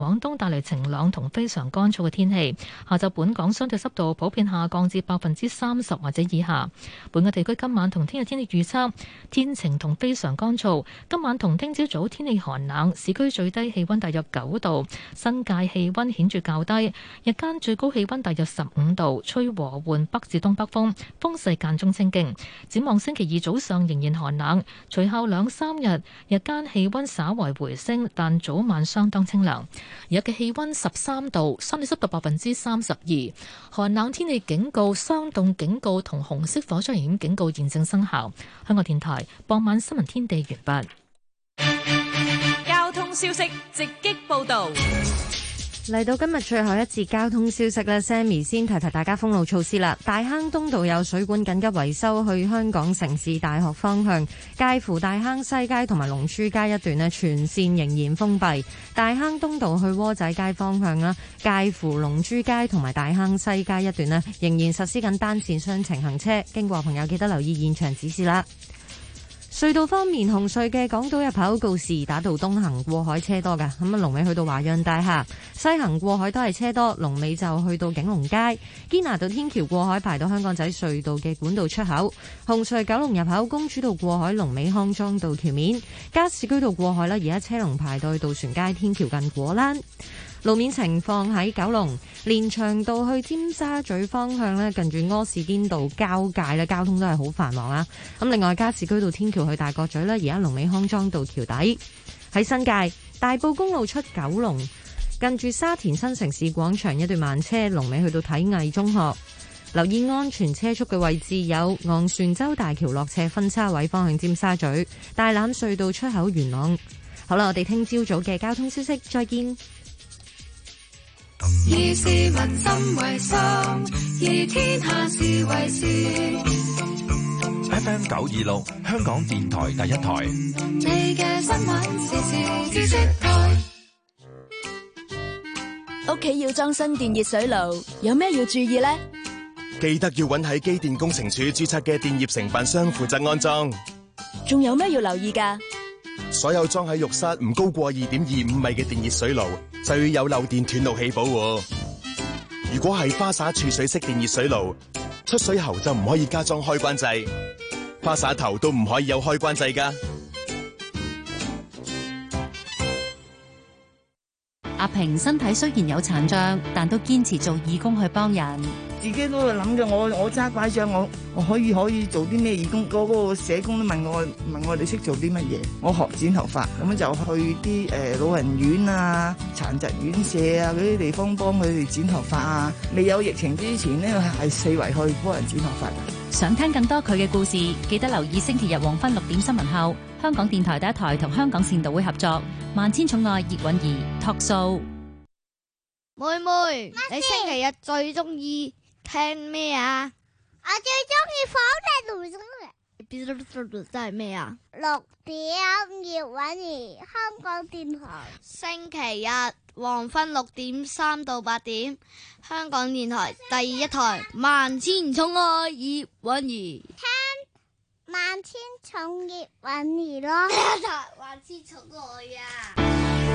廣東帶嚟晴朗同非常乾燥嘅天氣。下晝本港相對濕度普遍下降至30%或者以下。本港地區今晚同聽日天氣預測，天晴同非常乾燥。今晚同聽朝早天氣寒冷，市區最低氣溫大約9度，新界氣溫顯著較低。日間最高氣溫大約15度，吹和緩北至東北風，風勢間中清勁。展望星期二早上仍然寒冷，隨後2、3日日間氣溫稍為回升，但早晚相當清涼。而家嘅氣溫13度，相對濕度32%，寒冷天氣警告、霜凍警告同紅色火災危險警告現正生效。香港電台傍晚新聞天地完畢。 交通消息直擊報道。 嚟到今日最後一節交通消息呢， Sammy 先提大家封路措施啦。大坑東道有水管緊急維修，去香港城市大學方向，介乎大坑西街同埋龍珠街一段呢，全線仍然封閉。大坑東道去窩仔街方向啦，介乎龍珠街同埋大坑西街一段呢，仍然實施緊單線雙程行車，經過朋友記得留意現場指示啦。隧道方面，紅隧嘅港島入口告士打道東行過海車多㗎，咁啊龍尾去到華潤大廈；西行過海都係車多，龍尾就去到景隆街。堅拿道天橋過海排到香港仔隧道嘅管道出口。紅隧九龍入口公主道過海，龍尾康莊道橋面。加士居道過海啦，而家車龍排到去渡船街天橋近果欄。路面情況喺九龍連翔道去尖沙咀方向咧，近住柯士甸道交界咧，交通都係好繁忙啊。咁另外加士居道天橋去大角咀咧，而家龍尾康莊道橋底。喺新界大埔公路出九龍，近住沙田新城市廣場一段慢車，龍尾去到體藝中學。留意安全車速嘅位置有昂船洲大橋落斜分叉位方向尖沙咀、大欖隧道出口元朗。好啦，我哋聽朝早嘅交通消息，再見。 以市民心為心，以天下事為事。 FM 926，香港電台第一台。 你嘅新聞時事知識台。 屋企要裝新電熱水爐，有咩要注意呢？ 記得要揾喺機電工程署註冊嘅電業承辦商負責安裝。 仲有咩要留意㗎？ 所有裝喺浴室唔高過2.25米嘅電熱水爐，就要有漏電斷路器保護。如果係花灑儲水式電熱水爐，出水喉就唔可以加裝開關掣，花灑頭都唔可以有開關掣㗎。 阿平身體雖然有殘障，但都堅持做義工去幫人。 自己都會諗嘅，我揸拐杖，我可以做啲咩義工？嗰個社工都問我哋識做啲乜嘢？我學剪頭髮，咁就去啲老人院啊、殘疾院舍啊嗰啲地方幫佢哋剪頭髮啊。未有疫情之前呢，係四圍去幫人剪頭髮嘅。 想聽更多佢嘅故事，記得留意星期日黃昏6點新聞後，香港電台第一台同香港善導會合作《萬千寵愛葉韻儀》Talk Show。 妹妹，你星期日最中意聽咩啊？ 我最中意火車真係咩啊 ？6點葉韻儀，香港電台。 星期日黃昏6點3到8點，香港電台第一台萬千寵愛葉韻儀。 聽萬千寵葉韻儀咯， 萬千寵愛啊！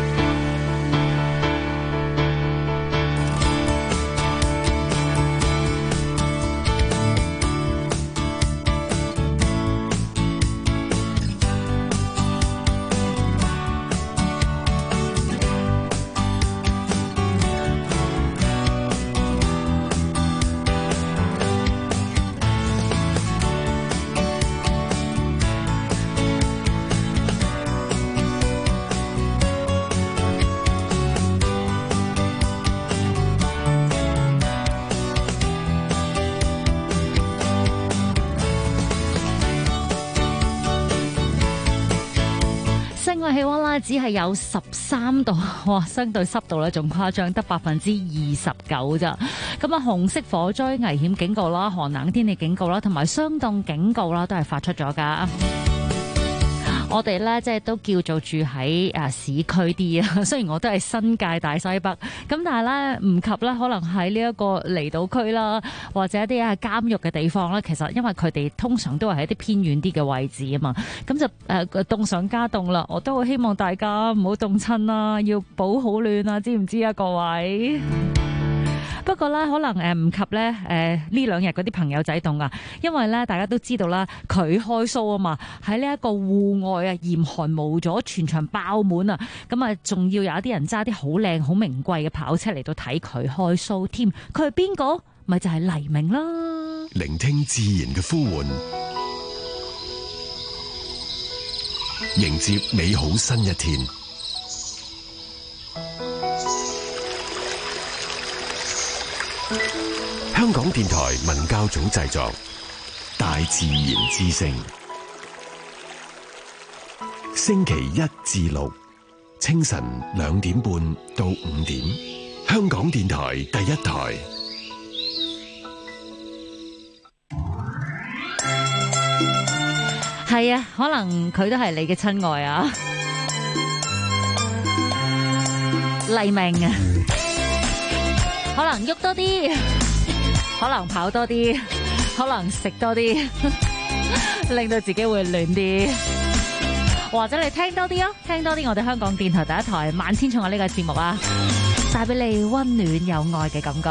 室外氣溫啦，只係有13度，哇！相對濕度咧仲誇張，得29%咋。咁啊，紅色火災危險警告啦、寒冷天氣警告啦，同埋霜凍警告啦，都係發出咗噶。 我哋咧即係都叫做住喺市區啲啊，雖然我都係新界大西北，咁但係咧唔及咧，可能喺呢一個離島區啦，或者一啲監獄嘅地方咧，其實因為佢哋通常都係喺一啲偏遠啲嘅位置啊嘛，咁就凍上加凍啦。我都好希望大家唔好凍親啦，要保好暖啊，知唔知啊各位？不過咧，可能唔及咧呢兩日嗰啲朋友仔凍啊，因為咧大家都知道啦，佢開 show 啊嘛，喺呢一個戶外啊，嚴寒無阻，全場爆滿啊，咁啊仲要有一啲人揸啲好靚好名貴嘅跑車嚟到睇佢開 show 添，佢係邊個？咪就係黎明啦！ 聆聽自然嘅呼喚，迎接美好新一天。香港電台文教組製作《大自然之聲》，星期一至六清晨2點半到5點，香港電台第一台。 係啊，可能佢都係你嘅親愛啊，黎明啊，可能喐多啲，可能跑多啲，可能食多啲，令到自己會暖啲，或者你聽多啲啊，聽多啲我哋香港電台第一台萬千寵愛呢個節目啊，帶俾你溫暖有愛嘅感覺。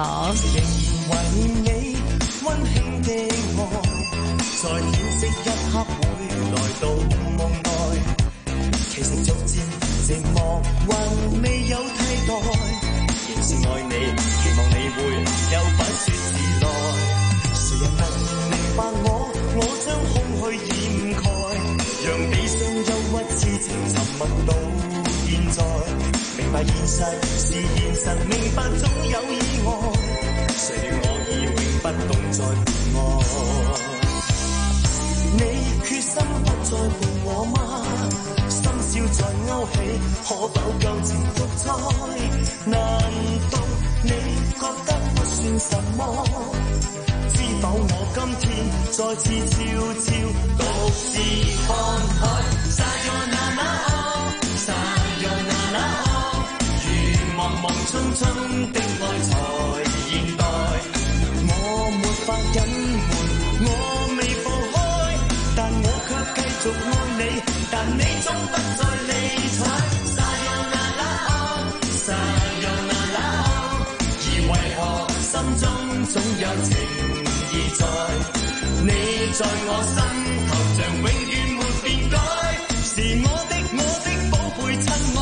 在顯色一刻會來到夢內，其實逐漸寂寞還未有替代，仍是愛你，期望你會有反說自來。誰人能明白我將空虛掩蓋，讓悲傷憂鬱痴情沉默到現在。明白現實是現實，明白總有意外，誰料我已永不懂再陪愛。你決心不再伴我嗎？深宵再勾起，可否舊情復再？難道你覺得不算什麼？知否我今天再次悄悄獨自看海。Sayonara Sayonara 如茫茫匆匆的愛才現代，我沒法隱瞞，我未放開。但我卻繼續愛你，但你總不再理睬。Sayonara Sayonara 而為何心中總有情意在？你在我心頭像永遠沒變改，是我的寶貝親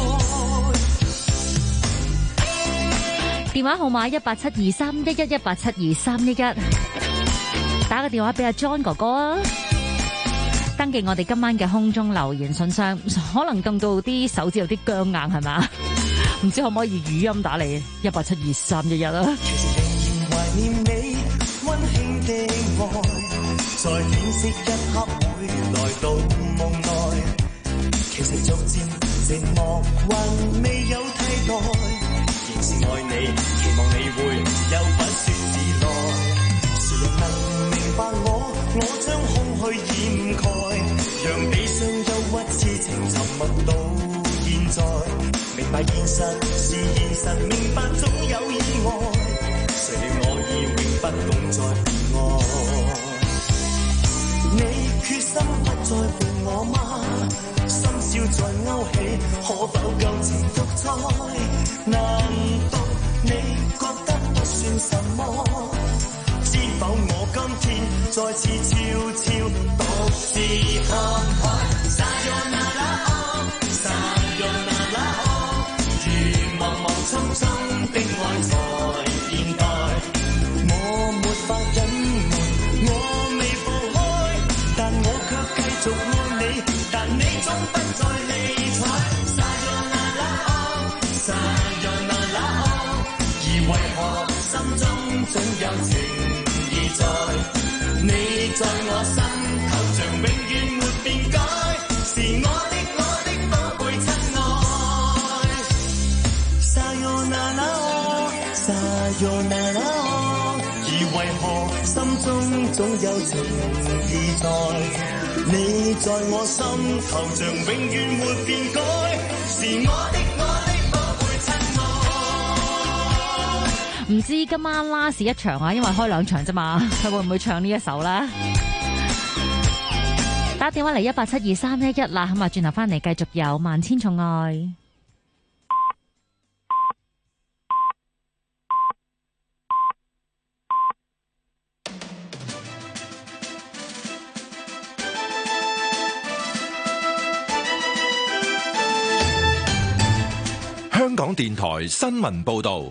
愛。電話號碼1872311，1872311，打個電話俾阿 John 哥哥啊！登記我哋今晚嘅空中留言信箱，可能凍到啲手指有啲僵硬係嘛？唔知可唔可以語音打嚟1872311啦？其實仍然懷念你溫馨的愛，在顯色一刻會來到夢內，其實逐漸寂寞還未有替代，仍是愛你，期望你會有反說自來。誰人能明白我將空虛掩蓋，讓悲傷憂鬱痴情沉默到現在。明白現實是現實，明白總有意外，誰料我已永不懂再陪愛。你決心不再伴我嗎？深宵再勾起，可否舊情復再？難道你覺得不算什麼？知否我今天再次悄悄獨自看海。Sayonara Sayonara 如茫茫匆匆的愛才現代，我沒法隱瞞，我未放開，但我卻繼續愛你，但你總不再理睬。Sayonara Sayonara 而為何心中總有情在？你在我心頭像永遠沒變改，是我的寶貝親愛。Sayonara Sayonara 而為何心中總有情意在？你在我心頭像永遠沒變改，是我的寶貝親愛。 唔知今晚last一場啊，因為開2場啫嘛，佢會唔會唱呢一首咧？打電話嚟1872311啦，咁啊轉頭翻嚟繼續有萬千寵愛。 香港電台新聞報道，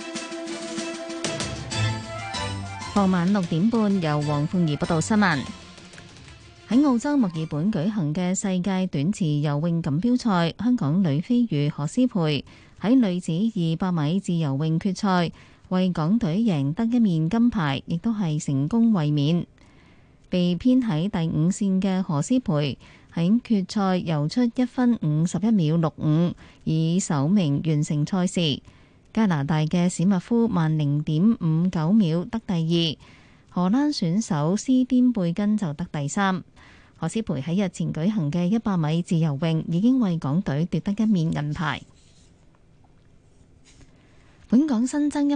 傍晚6點半由黃鳳儀報道新聞。喺澳洲墨爾本舉行嘅世界短池游泳錦標賽，香港女飛魚何詩蓓喺女子200米自由泳決賽為港隊贏得1面金牌，亦都係成功衛冕。被編喺第5線嘅何詩蓓喺決賽游出1分51秒65，以首名完成賽事。加拿大嘅史密夫慢0.59秒得第2，荷蘭選手斯甸貝根就得第3。何詩蓓喺日前舉行嘅100米自由泳已經為港隊奪得1面銀牌。本港新增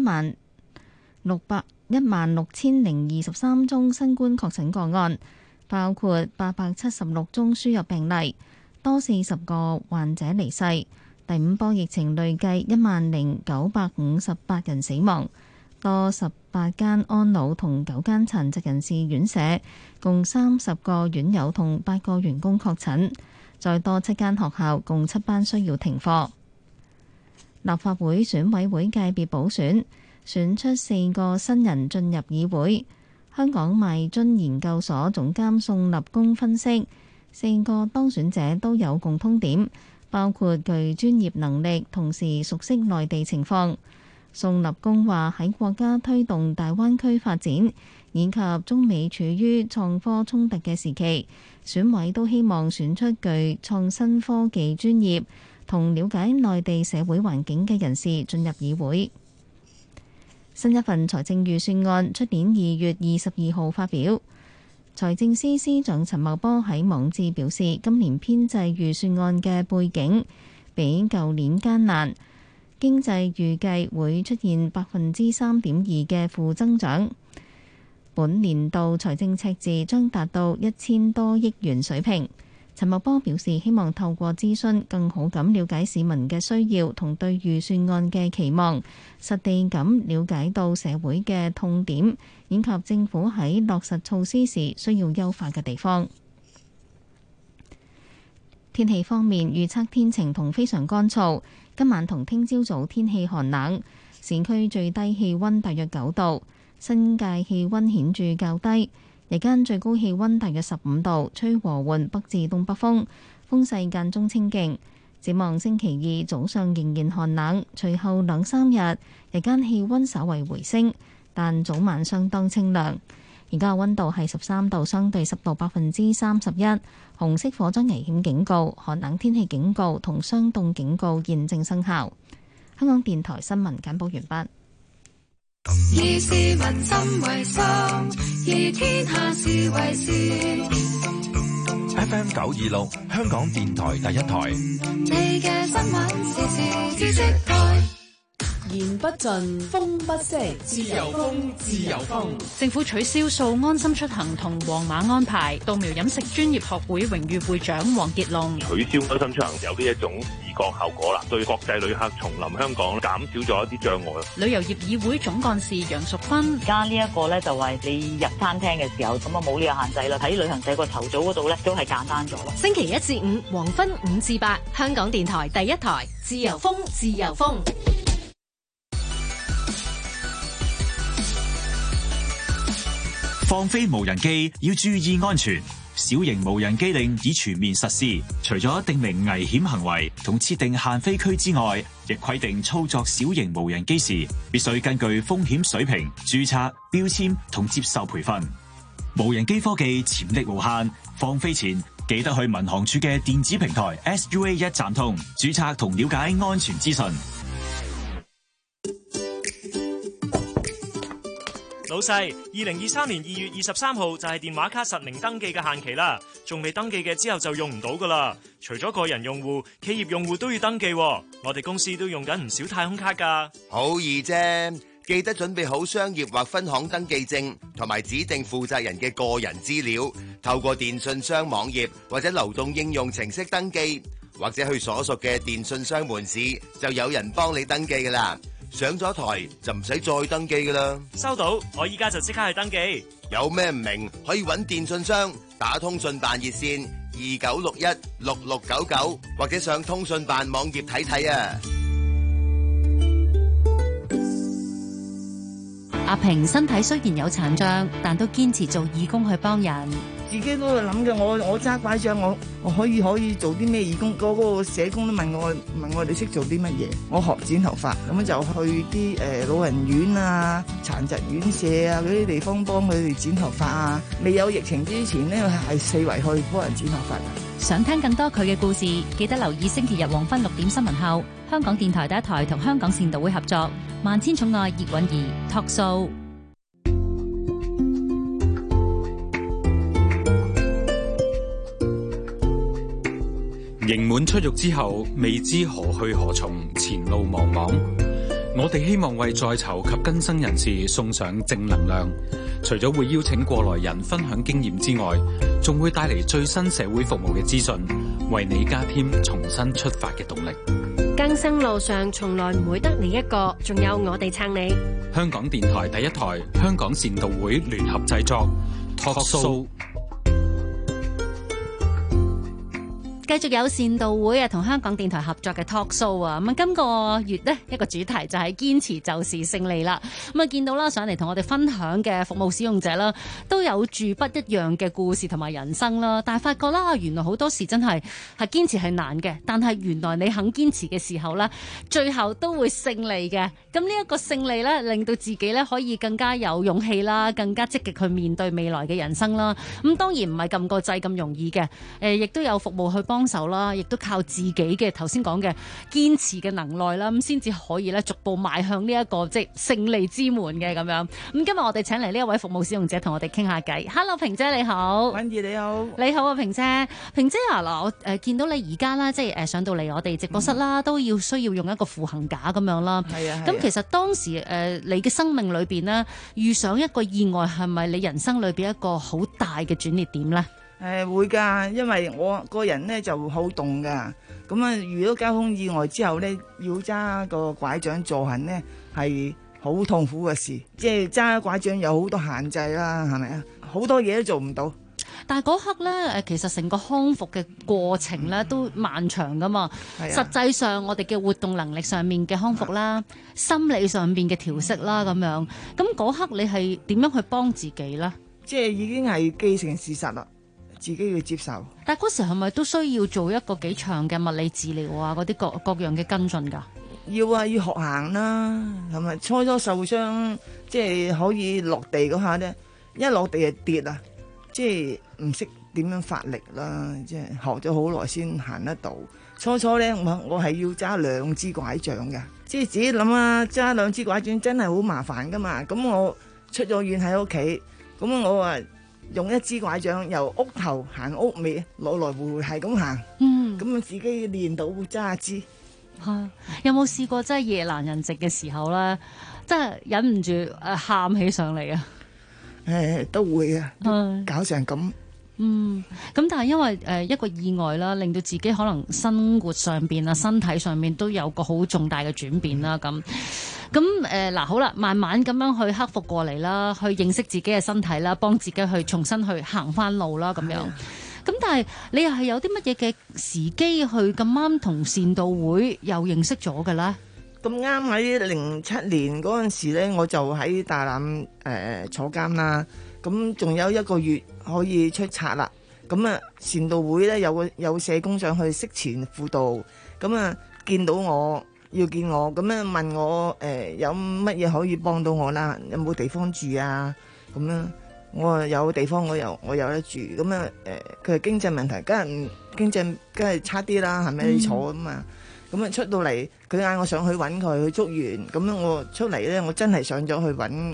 16,023宗新冠確診個案，包括876宗輸入病例，多40個患者離世。第5波疫情累計10,958人死亡，多18間安老同9間殘疾人士院舍，共30個院友同8個員工確診，再多7間學校共7班需要停課。立法會選委會界別補選選出4個新人進入議會。香港邁進研究所總監宋立功分析，4個當選者都有共通點，包括具專業能力，同時熟悉內地情況。宋立功話喺國家推動大灣區發展以及中美處於創科衝突嘅時期，選委都希望選出具創新科技專業同了解內地社會環境嘅人士進入議會。新一份財政預算案出年2月22號發表。財政司司長陳茂波喺網誌表示，今年編製預算案嘅背景比舊年艱難，經濟預計會出現3.2%嘅負增長，本年度財政赤字將達到1000多億元水平。陳茂波表示，希望透過諮詢更好咁了解市民嘅需要同對預算案嘅期望，實地咁了解到社會嘅痛點，以及政府喺落實措施時需要優化嘅地方。天氣方面，預測天晴同非常乾燥，今晚同聽朝早天氣寒冷，市區最低氣溫大約9度，新界氣溫顯著較低。日間最高氣溫大約15度，吹和緩北至東北風，風勢間中清勁。展望星期2早上仍然寒冷，隨後2-3日日間氣溫稍為回升，但早晚相當清涼。而家溫度係13度，相對濕度31%，紅色火災危險警告、寒冷天氣警告同霜凍警告現正生效。香港電台新聞簡報完畢。 以市民心為心，以天下事為事。 FM 926，香港電台第一台。 你嘅新聞時事知識台。 言不盡，風不息， 自由風，自由風。 政府取消掃安心出行同黃碼安排。稻苗飲食專業學會榮譽會長黃傑龍： 取消安心出行有呢一種視覺效果啦，對國際旅客重臨香港減少咗一啲障礙。 旅遊業議會總幹事楊淑芬： 而家呢一個咧就係你入餐廳嘅時候，咁啊冇呢個限制啦。喺旅行社個籌組嗰度咧都係簡單咗啦。 星期1至5黃昏5至8，香港電台第一台，自由風，自由風。 放飛無人機要注意安全，小型無人機令已全面實施。除咗訂明危險行為同設定限飛區之外，亦規定操作小型無人機時必須根據風險水平註冊、標籤同接受培訓。無人機科技潛力無限，放飛前記得去民航處嘅電子平台 SUA 一站通註冊同了解安全資訊。 老細，2023年2月23號就係電話卡實名登記嘅限期啦，仲未登記嘅之後就用唔到噶啦。除咗個人用戶，企業用戶都要登記。我哋公司都用緊唔少太空卡噶。 好易啫，記得準備好商業或分行登記證，同埋指定負責人嘅個人資料，透過電信商網頁或者流動應用程式登記，或者去所屬嘅電信商門市，就有人幫你登記噶啦。上咗台就唔使再登記噶啦。 收到，我依家就即刻去登記。 有咩唔明可以揾電信商打通訊辦熱線29616699，或者上通訊辦網頁睇睇啊。 阿平身體雖然有殘障，但都堅持做義工去幫人。 自己都係諗嘅，我揸拐杖，我可以做啲咩義工？嗰個社工都問我哋識做啲乜嘢？我學剪頭髮，咁就去啲老人院啊、殘疾院舍啊嗰啲地方幫佢哋剪頭髮啊。未有疫情之前呢，係四圍去幫人剪頭髮。 想聽更多佢嘅故事，記得留意星期日黃昏6點新聞後，香港電台第一台同香港善導會合作《萬千寵愛葉韻儀》Talk Show。 刑滿出獄之後，未知何去何從，前路茫茫。我哋希望為在囚及更生人士送上正能量。除咗會邀請過來人分享經驗之外，仲會帶嚟最新社會服務嘅資訊，為你加添重新出發嘅動力。 更生路上從來唔會得你一個，仲有我哋撐你。 香港電台第一台，香港善導會聯合製作 Talk Show。 繼續有善導會同香港電台合作嘅 Talk Show 啊，咁今個月呢一個主題就係堅持就是勝利啦。咁見到啦，上嚟同我哋分享嘅服務使用者啦，都有住不一樣嘅故事同埋人生啦。但係發覺啦，原來好多時真係堅持係難嘅，但係原來你肯堅持嘅時候呢，最後都會勝利嘅。咁呢一個勝利呢，令到自己呢可以更加有勇氣啦，更加積極去面對未來嘅人生啦。咁當然唔係撳個掣咁容易嘅，亦都有服務去幫手啦，亦都靠自己嘅頭先講嘅堅持嘅能耐啦，咁先至可以咧逐步邁向呢一個即係勝利之門嘅咁樣。咁今日我哋請嚟呢一位服務使用者同我哋傾下偈。Hello， 平姐你好。 婉儀你好。 你好啊，平姐。平姐啊，嗱我見到你而家啦，即係上到嚟我哋直播室啦，都需要用一個扶行架咁樣啦。係啊。咁其實當時你嘅生命裏邊呢，遇上一個意外，係咪你人生裏邊一個好大嘅轉捩點咧？ 會㗎，因為我個人咧就好動㗎，咁啊遇到交通意外之後咧，要揸個拐杖助行咧係好痛苦嘅事，即係揸拐杖有好多限制啦，係咪啊？好多嘢都做唔到。 但係嗰刻咧，其實成個康復嘅過程咧都漫長㗎嘛。實際上我哋嘅活動能力上面嘅康復啦，心理上面嘅調適啦咁樣，咁嗰刻你係點樣去幫自己咧？ 即係已經係既成事實啦。自己要接受， 但係嗰時係咪都需要做一個幾長嘅物理治療啊？嗰啲各樣嘅跟進㗎？ 要啊，要學行啦，係咪？初受傷，即係可以落地嗰下咧，一落地就跌啊，即係唔識點樣發力啦，即係學咗好耐先行得到。初咧，我係要揸2支拐杖嘅，即係自己諗啊，揸2支拐杖真係好麻煩㗎嘛。咁我出咗院喺屋企，咁我話，用1支拐杖由屋頭行屋尾，來來回回係咁行，咁啊自己練到揸支。 有冇試過真係夜闌人靜嘅時候咧，真係忍唔住喊起上嚟啊？ 都會啊，搞成咁。咁但係因為一個意外啦，令到自己可能生活上邊啊、身體上面都有個好重大嘅轉變啦，咁嗱好啦，慢慢咁樣去克服過嚟啦，去認識自己嘅身體啦，幫自己去重新去行翻路啦，咁樣。咁但係你又係有啲乜嘢嘅時機去咁啱同善導會又認識咗嘅咧？ 咁啱喺07年嗰陣時咧，我就喺大欖坐監啦。咁仲有1個月可以出冊啦。咁啊，善導會咧有社工上去息前輔導，咁啊見到我要見我，咁樣問我有乜嘢可以幫到我啦？有冇地方住啊？咁樣我話有地方，我有得住。咁啊佢係經濟問題，經濟梗係差啲啦，係咪？你坐咁啊？咁啊出到嚟，佢嗌我上去揾佢去捉完，咁樣我出嚟咧，我真係上咗去揾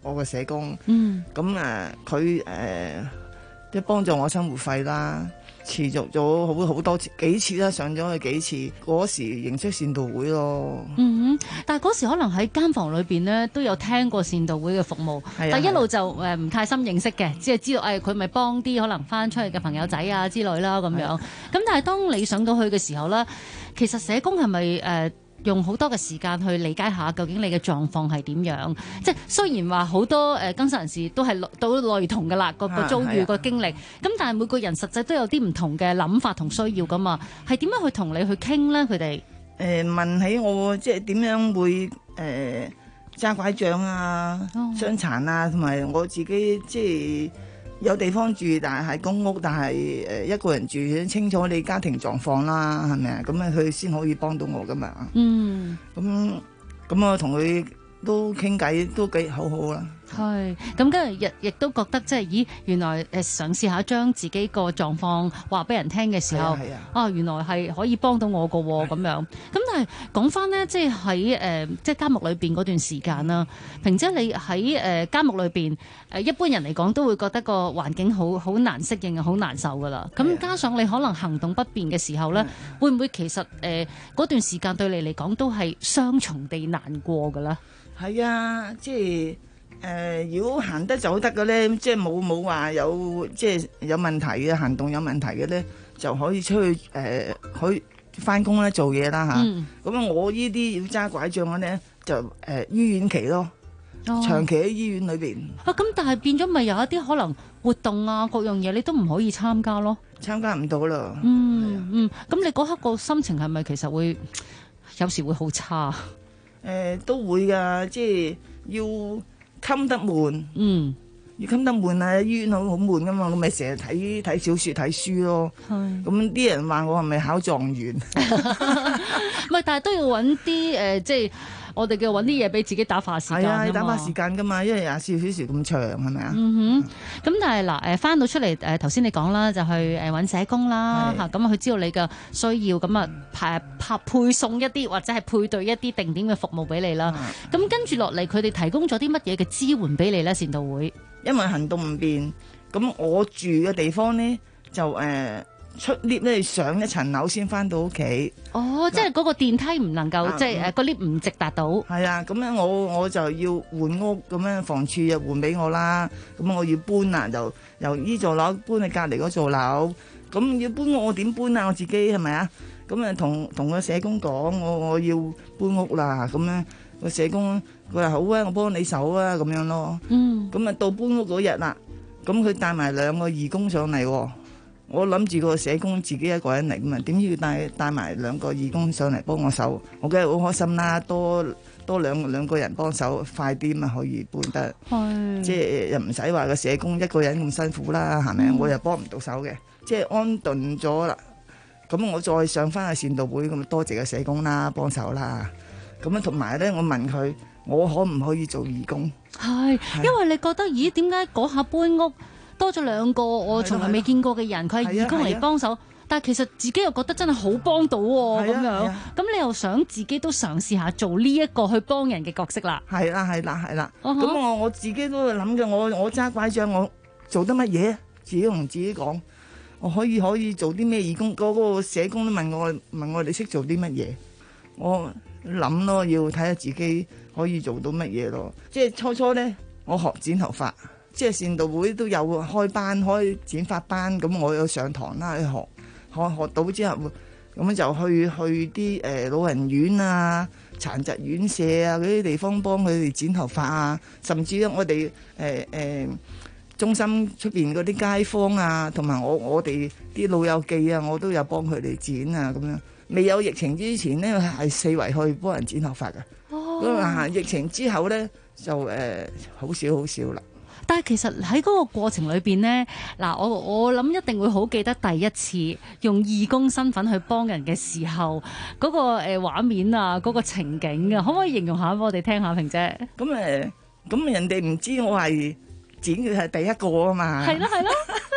我個社工。 咁佢即係幫助我生活費啦。持續咗好多幾次啦，上咗去幾次，嗰時認識善導會咯。 但係嗰時可能喺監房裏邊咧都有聽過善導會嘅服務，但一路就唔太深認識嘅，只係知道佢咪幫啲可能翻出去嘅朋友仔啊之類啦咁樣。咁但係當你上到去嘅時候咧，其實社工係咪用好多嘅時間去理解下究竟你嘅狀況係點樣？即係雖然話好多更生人士都係都類同㗎啦，個遭遇個經歷。咁但係每個人實際都有啲唔同嘅諗法同需要㗎嘛。係點樣去同你去傾咧？佢哋問起我即係點樣會揸拐杖啊、傷殘啊，同埋我自己即係有地方住，但係公屋，但係一個人住，清楚你家庭狀況啦，係咪啊？咁佢先可以幫到我噶嘛。咁我同佢都傾偈，都幾好啦。 係，咁跟住亦都覺得即係，咦，原來嘗試下將自己個狀況話俾人聽嘅時候，原來係可以幫到我㗎喎，咁樣。咁但係講翻呢，即係喺即係監獄裏邊嗰段時間啦，萍姐你喺監獄裏邊一般人嚟講都會覺得個環境好難適應啊，好難受㗎啦。咁加上你可能行動不便嘅時候呢，會唔會其實嗰段時間對你嚟講都係雙重地難過㗎啦？ 係啊，即係。如果行得走得嘅咧，即係冇話有即係有問題嘅行動有問題嘅咧，就可以出去可以翻工啦，做嘢啦嚇。咁我呢啲要揸拐杖嘅咧，就醫院期咯，長期喺醫院裏邊。 咁但係變咗咪有一啲可能活動啊各樣嘢你都唔可以參加咯？ 參加唔到啦。 咁你嗰刻個心情係咪其實會有時會好差？ 都會㗎，即係要。襟得悶，要襟得悶啊！醫院好悶噶嘛，我咪成日睇小説睇書咯。咁啲人話我係咪考狀元？ 唔係，但係都要揾啲即係我哋叫揾啲嘢俾自己打發時間。係啊， 打發時間噶嘛，因為24小時咁長，係咪啊？ 咁但係嗱翻到出嚟頭先你講啦，就去揾社工啦嚇，咁佢知道你嘅需要，咁配送一啲或者係配對一啲定點嘅服務俾你啦。咁跟住落嚟，佢哋提供咗啲乜嘢嘅支援俾你咧？善導會因為行動唔便，咁我住嘅地方呢，就出 lift 咧，上一層樓先翻到屋企。 即係嗰個電梯唔能夠，即係個 lift 唔直達到。係啊，咁樣我就要換屋，咁樣房署又換俾我啦。咁我要搬啊，就由呢座樓搬去隔離嗰座樓。咁要搬我點搬啊？我自己係咪啊？咁啊同個社工講，我要搬屋啦。咁樣個社工佢話好啊，我幫你手啊，咁樣咯。咁啊到搬屋嗰日啦，咁佢帶埋2個義工上嚟喎。我諗住個社工自己一個人嚟嘛，點知要帶埋2個義工上嚟幫我手，我梗係好開心啦！多兩個人幫手，快啲嘛可以搬得，即係又唔使話個社工一個人咁辛苦啦，係咪？我又幫唔到手嘅，即係安頓咗啦。咁我再上翻去善導會，咁多謝個社工啦，幫手啦。咁樣同埋咧，我問佢，我可唔可以做義工？ 因為你覺得，咦？點解嗰下搬屋？多咗2個我從來未見過嘅人，佢係義工嚟幫手，但係其實自己又覺得真係好幫到喎，咁樣，咁你又想自己都嘗試下做呢一個去幫人嘅角色啦？係啦，咁我自己都諗嘅，我揸拐杖，我做得乜嘢？自己同自己講，我可以做啲咩義工？嗰個社工都問我哋識做啲乜嘢？我諗咯，要睇下自己可以做到乜嘢咯。即係初咧，我學剪頭髮。即係善導會都有開班開剪髮班，咁我有上堂啦，去學到之後，咁就去啲老人院啊、殘疾院舍啊嗰啲地方幫佢哋剪頭髮啊，甚至我哋中心出邊嗰啲街坊啊，同埋我哋啲老友記啊，我都有幫佢哋剪啊咁樣。未有疫情之前呢，係四圍去幫人剪頭髮㗎。疫情之後呢，就好少啦。 但係其實喺嗰個過程裏邊呢，嗱我諗一定會好記得第一次用義工身份去幫人嘅時候嗰個畫面啊，嗰個情景啊，可唔可以形容下俾我哋聽下，萍姐？ 咁人哋唔知我係剪嘅係第一個啊嘛。 係咯。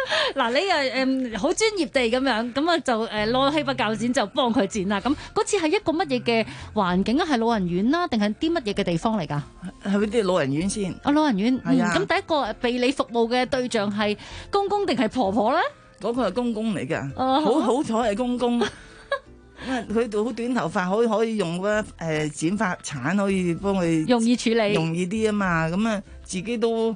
嗱，你好專業地咁樣，咁啊就攞起把鉸剪就幫佢剪啦。咁嗰次係一個乜嘢嘅環境啊？係老人院啦，定係啲乜嘢嘅地方嚟㗎？ 係嗰啲老人院先。 老人院。 係啊。 咁第一個被你服務嘅對象係公公定係婆婆咧？ 嗰個係公公嚟㗎，好彩係公公。佢好短頭髮，可以用剪髮鏟可以幫佢容易處理， 容易啲啊嘛。咁啊，自己都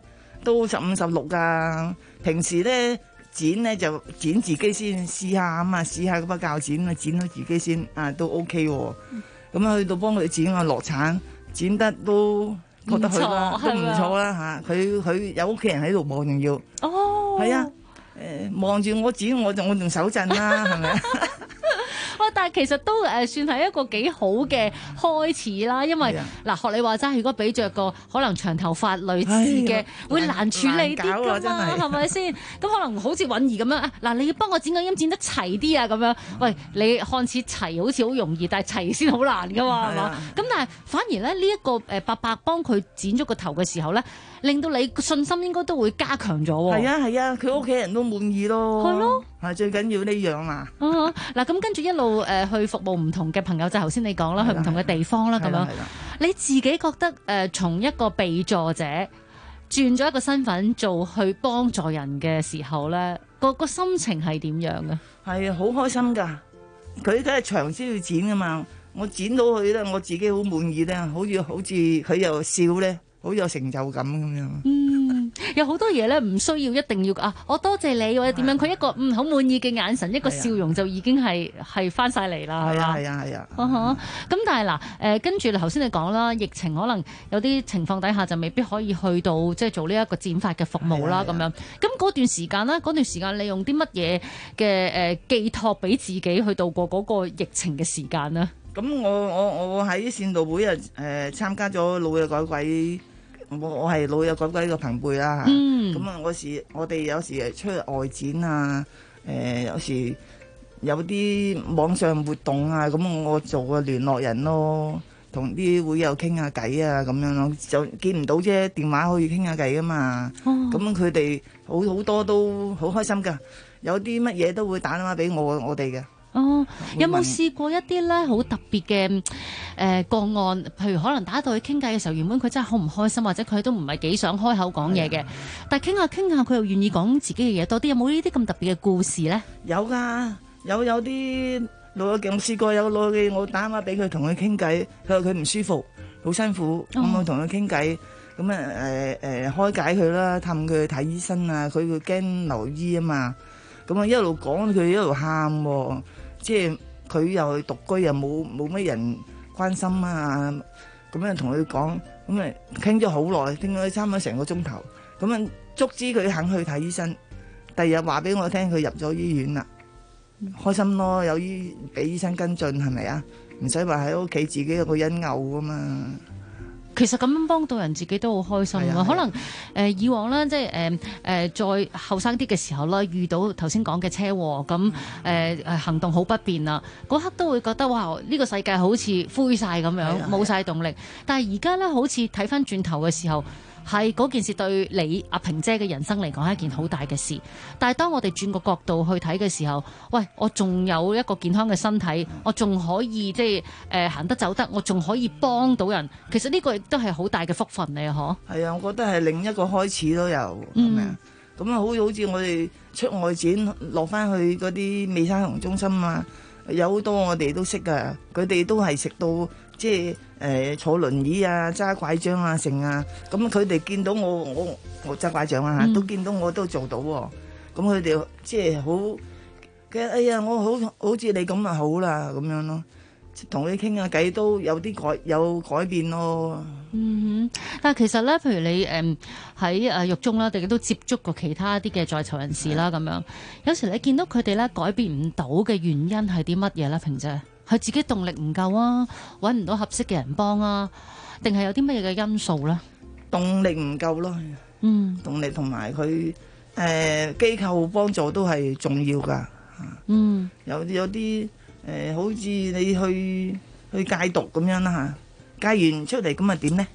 15、16㗎。平時咧剪咧就剪自己先試下啊嘛，試下嗰把鉸剪啊，剪到自己先啊都 OK 喎。咁啊去到幫佢剪個落鏟，剪得都覺得佢啦，都唔錯啦嚇。佢有屋企人喺度望，仲要係啊，望住我剪，我仲手震啦，係咪？ 但係其實都算係一個幾好嘅開始啦，因為嗱學你話齋，如果俾着個可能長頭髮類似嘅，會難處理啲㗎嘛，係咪先？咁可能好似允兒咁樣嗱，你要幫我剪個音剪得齊啲啊咁樣。喂，你看似齊好似好容易，但係齊先好難㗎嘛，係嘛？咁但係反而咧呢一個伯伯幫佢剪咗個頭嘅時候咧，令到你信心應該都會加強咗喎。 係啊，佢屋企人都滿意咯。 係咯。 係最緊要呢樣啊！ 嗱，咁跟住一路去服務唔同嘅朋友，就頭先你講啦，去唔同嘅地方啦，咁樣。你自己覺得從一個被助者轉咗一個身份做去幫助人嘅時候咧，個心情係點樣嘅？ 係好開心㗎！佢梗係長先要剪㗎嘛，我剪到佢咧，我自己好滿意咧，好似佢又笑咧，好有成就感咁樣。 有好多嘢咧，唔需要一定要啊！我多謝你或者點樣，佢一個好滿意嘅眼神，一個笑容就已經係翻晒嚟啦，係嘛？係啊。咁但係嗱，跟住頭先你講啦，疫情可能有啲情況底下就未必可以去到即係做呢一個剪髮嘅服務啦，咁樣。咁嗰段時間你用啲乜嘢嘅寄託俾自己去度過嗰個疫情嘅時間呢？ 咁我喺善導會參加咗老友改鬼。我係老友改鬼嘅朋輩啦，咁啊我哋有時出去外展啊，有時有啲網上活動啊，咁我做個聯絡人咯，同啲會友傾下偈啊，咁樣咯，就見唔到啫，電話可以傾下偈噶嘛，咁佢哋好多都好開心噶，有啲乜嘢都會打電話俾我哋嘅。 有冇試過一啲咧好特別嘅個案？譬如可能打到去傾偈嘅時候，原本佢真係好唔開心，或者佢都唔係幾想開口講嘢嘅，但係傾下傾下，佢又願意講自己嘅嘢多啲。有冇呢啲咁特別嘅故事咧？ 有㗎，有啲老友記，我試過有老友記，我打電話俾佢同佢傾偈，佢話佢唔舒服，好辛苦，咁我同佢傾偈，咁開解佢啦，氹佢去睇醫生啊，佢會驚留醫啊嘛，咁啊一路講佢一路喊喎。即係佢又獨居又冇乜人關心啊，咁樣同佢講，咁啊傾咗好耐，傾咗差唔多成個鐘頭，咁啊足之佢肯去睇醫生，第二日話俾我聽佢入咗醫院啦，開心咯，有俾醫生跟進係咪啊？唔使話喺屋企自己一個人嘔啊嘛。 其實咁樣幫到人，自己都好開心啊！可能以往咧，即係再後生啲嘅時候咧，遇到頭先講嘅車禍咁行動好不便啊，嗰刻都會覺得哇！呢個世界好似灰晒咁樣，冇晒動力。但係而家咧，好似睇翻轉頭嘅時候，係嗰件事對你阿萍姐嘅人生嚟講係一件好大嘅事，但係當我哋轉個角度去睇嘅時候，喂，我仲有一個健康嘅身體，我仲可以即係行得走得，我仲可以幫到人，其實呢個亦都係好大嘅福分嚟啊！嗬。係啊，我覺得係另一個開始都有，係咪啊？咁啊，好似我哋出外展落翻去嗰啲美沙酮中心啊，有好多我哋都識噶，佢哋都係食到即係坐輪椅啊、揸拐杖啊、成啊，咁佢哋見到我揸拐杖啊，都見到我都做到喎，咁佢哋即係好嘅，哎呀，我好似你咁啊好啦，咁樣咯，同佢傾下偈都有啲改變咯。 但係其實咧，譬如你喺獄中啦，亦都接觸過其他啲嘅在囚人士啦，咁樣有時你見到佢哋咧改變唔到嘅原因係啲乜嘢咧？萍姐，佢自己動力唔夠啊，揾唔到合適嘅人幫啊，定係有啲乜嘢嘅因素咧？ 動力唔夠咯，動力同埋佢機構幫助都係重要噶。有啲好似你去戒毒咁樣啦嚇，戒完出嚟咁啊點咧？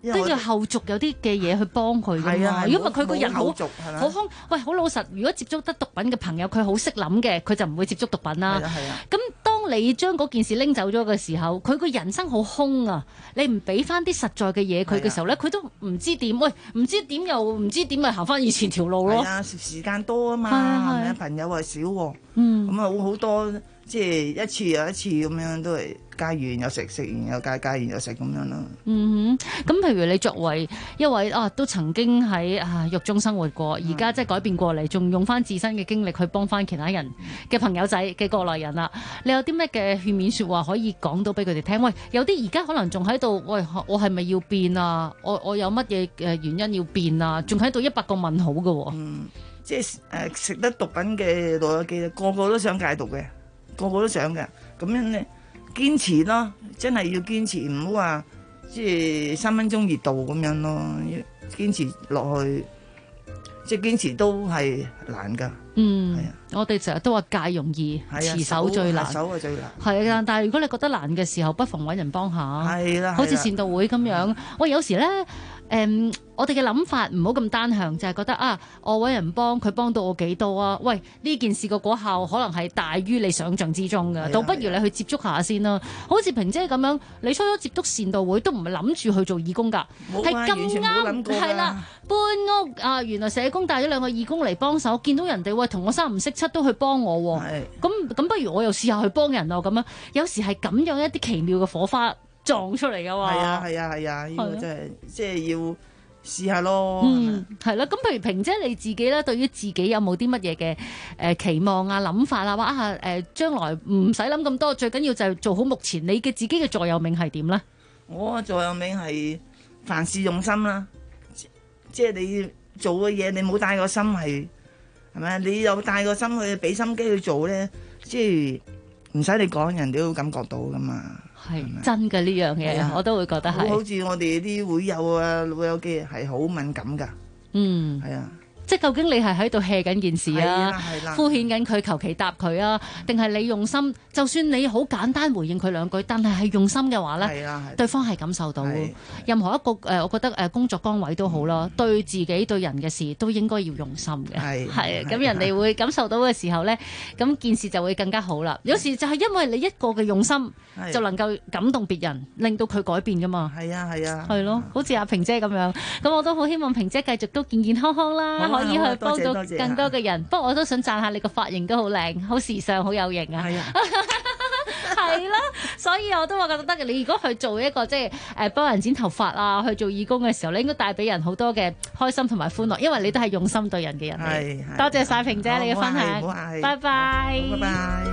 都要後續有啲嘅嘢去幫佢㗎嘛。如果唔係佢個人好兇，喂，好老實。如果接觸得毒品嘅朋友，佢好識諗嘅，佢就唔會接觸毒品啦。咁當你將嗰件事拎走咗嘅時候，佢個人生好兇啊！你唔俾翻啲實在嘅嘢佢嘅時候咧，佢都唔知點。喂，唔知點又唔知點，咪行翻以前條路咯。 係啊，時間多啊嘛，係咪啊？朋友係少喎，咁啊好多。即係一次又一次咁樣，都係戒完又食，食完又戒，戒完又食咁樣咯。 咁譬如你作為一位都曾經喺獄中生活過，而家即係改變過嚟，仲用翻自身嘅經歷去幫翻其他人嘅朋友仔嘅過來人啦。你有啲咩嘅勸勉説話可以講到俾佢哋聽？喂，有啲而家可能仲喺度，喂，我係咪要變啊？我有乜嘢原因要變啊？仲喺度100個問號嘅喎。 即係食得毒品嘅老友記，個個都想戒毒嘅。個個都想嘅，咁樣咧堅持咯，真係要堅持，唔好話即係3分鐘熱度咁樣咯，堅持落去，即係堅持都係難㗎。係啊， 我哋成日都話戒容易，持守最難。 守係最難。 係啊，但係如果你覺得難嘅時候，不妨揾人幫下。 係啦， 好似善導會咁樣。喂，有時咧。我哋嘅諗法唔好咁單向，就係覺得我揾人幫佢幫到我幾多啊？喂，呢件事個果效可能係大於你想象之中嘅，倒不如你去接觸下先啦。好似萍姐咁樣，你初初接觸善導會都唔係諗住去做義工㗎，係咁啱係啦，搬屋原來社工帶咗2個義工嚟幫手，見到人哋喂同我3唔識7都去幫我喎，咁不如我又試下去幫人咯咁樣。有時係咁樣一啲奇妙嘅火花撞出嚟㗎嘛。 係啊，呢個真係即係要試下咯。 係啦。咁譬如萍姐你自己咧，對於自己有冇啲乜嘢嘅期望啊、諗法啊？話將來唔使諗咁多，最緊要就係做好目前你嘅自己嘅座右銘係點咧？ 我嘅座右銘係凡事用心啦。即係你做嘅嘢，你冇帶個心係咪？你有帶個心去俾心機去做咧，即係唔使你講，人哋都感覺到噶嘛。 係真嘅呢樣嘢，我都會覺得係。 好似我哋啲會友啊、老友記係好敏感㗎。係啊。 即係究竟你係喺度 hea 緊件事啊，敷衍緊佢，求其答佢啊，定係你用心？就算你好簡單回應佢2句，但係用心嘅話咧，對方係感受到。任何一個我覺得工作崗位都好啦，對自己對人嘅事都應該要用心嘅。係咁人哋會感受到嘅時候咧，咁件事就會更加好啦。有時就係因為你一個嘅用心，就能夠感動別人，令到佢改變噶嘛。係咯，好似阿萍姐咁樣。咁我都好希望萍姐繼續都健健康康啦。可以去幫到更多嘅人，不過我都想讚下你個髮型都好靚，好時尚，好有型啊！係啦，所以我都話覺得得。你如果去做一個即係幫人剪頭髮啊，去做義工嘅時候，你應該帶俾人好多嘅開心同埋歡樂，因為你都係用心對人嘅人嚟。多謝晒萍姐你嘅分享，拜拜。 拜拜。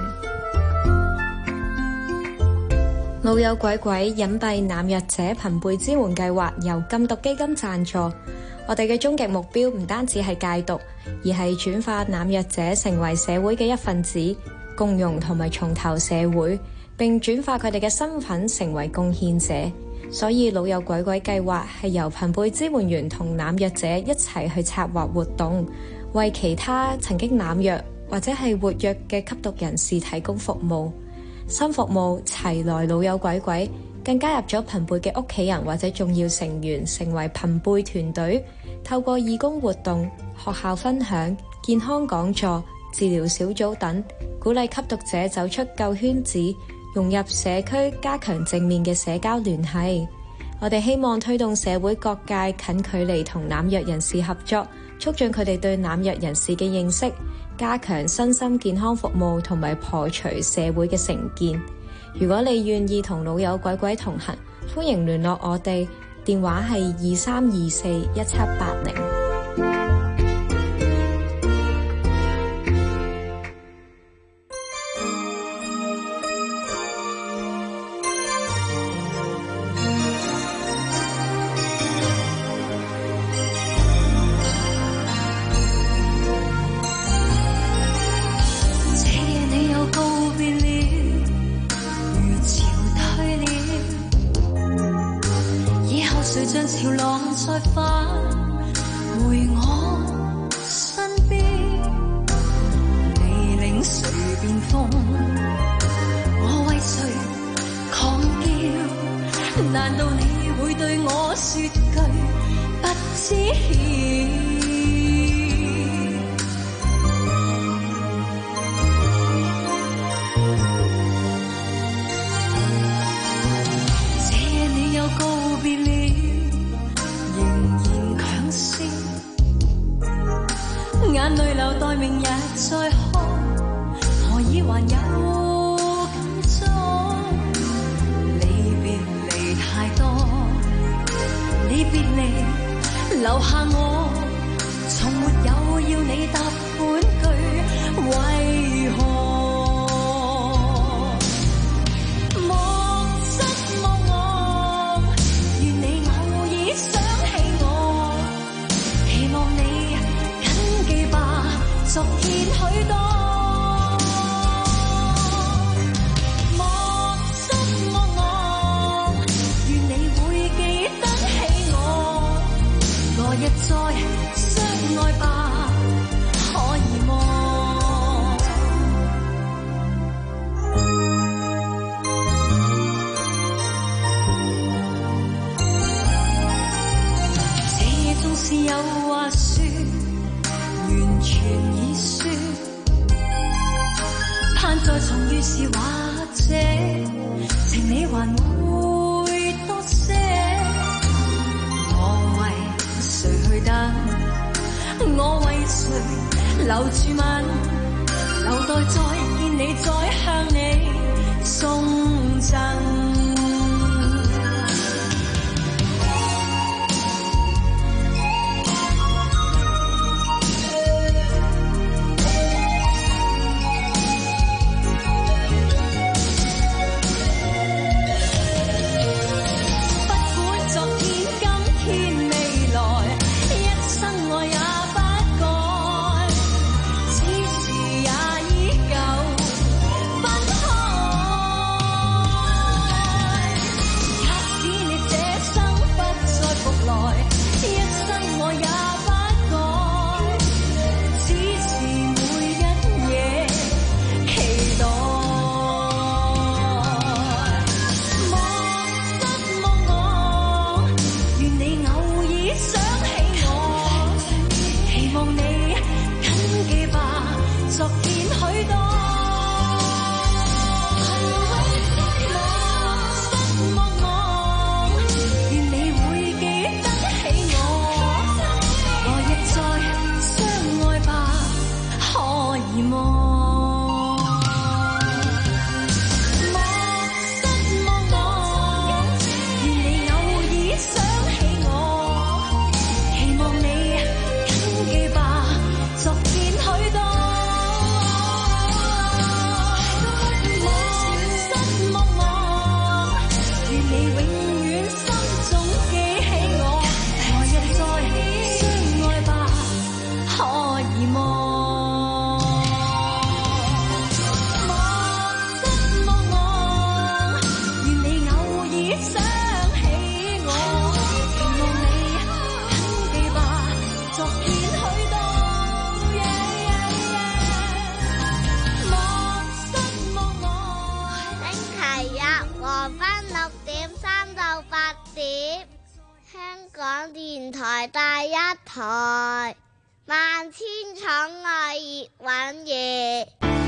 老友鬼鬼隱蔽濫藥者朋輩支援計劃由禁毒基金贊助。我哋嘅終極目標唔單止係戒毒，而係轉化濫藥者成為社會嘅一份子，共融同埋重投社會，並轉化佢哋嘅身份成為貢獻者。所以老友鬼鬼計劃係由朋輩支援員同濫藥者一齊去策劃活動，為其他曾經濫藥或者係活躍嘅吸毒人士提供服務。新服務齊來老友鬼鬼更加入咗朋輩嘅屋企人或者重要成員，成為朋輩團隊，透過義工活動、學校分享、健康講座、治療小組等，鼓勵吸毒者走出舊圈子，融入社區，加強正面嘅社交聯繫。我哋希望推動社會各界近距離同濫藥人士合作，促進佢哋對濫藥人士嘅認識，加強身心健康服務同埋破除社會嘅成見。如果你願意同老友鬼鬼同行，歡迎聯絡我哋，電話係23241780。 像潮浪再返回我身邊，你領誰變風，我為誰狂叫？難道你會對我說句不知曉。這你又告別了，仍然強笑，眼淚流待明日再看，何以還有感觸？離別離太多，你別離留下我，從沒有要你答半句，為何？莫失望，願你偶爾想起我，期望你謹記吧，昨天許多。莫失望，願你會記得起我，來日再相愛吧，可以麼？這縱是有話說，完全已說，盼再重遇時或者情你還會多些。我為誰去等？我為誰留住吻？留待再見你，再向你送贈。電台第一台，萬千寵愛葉蘊儀。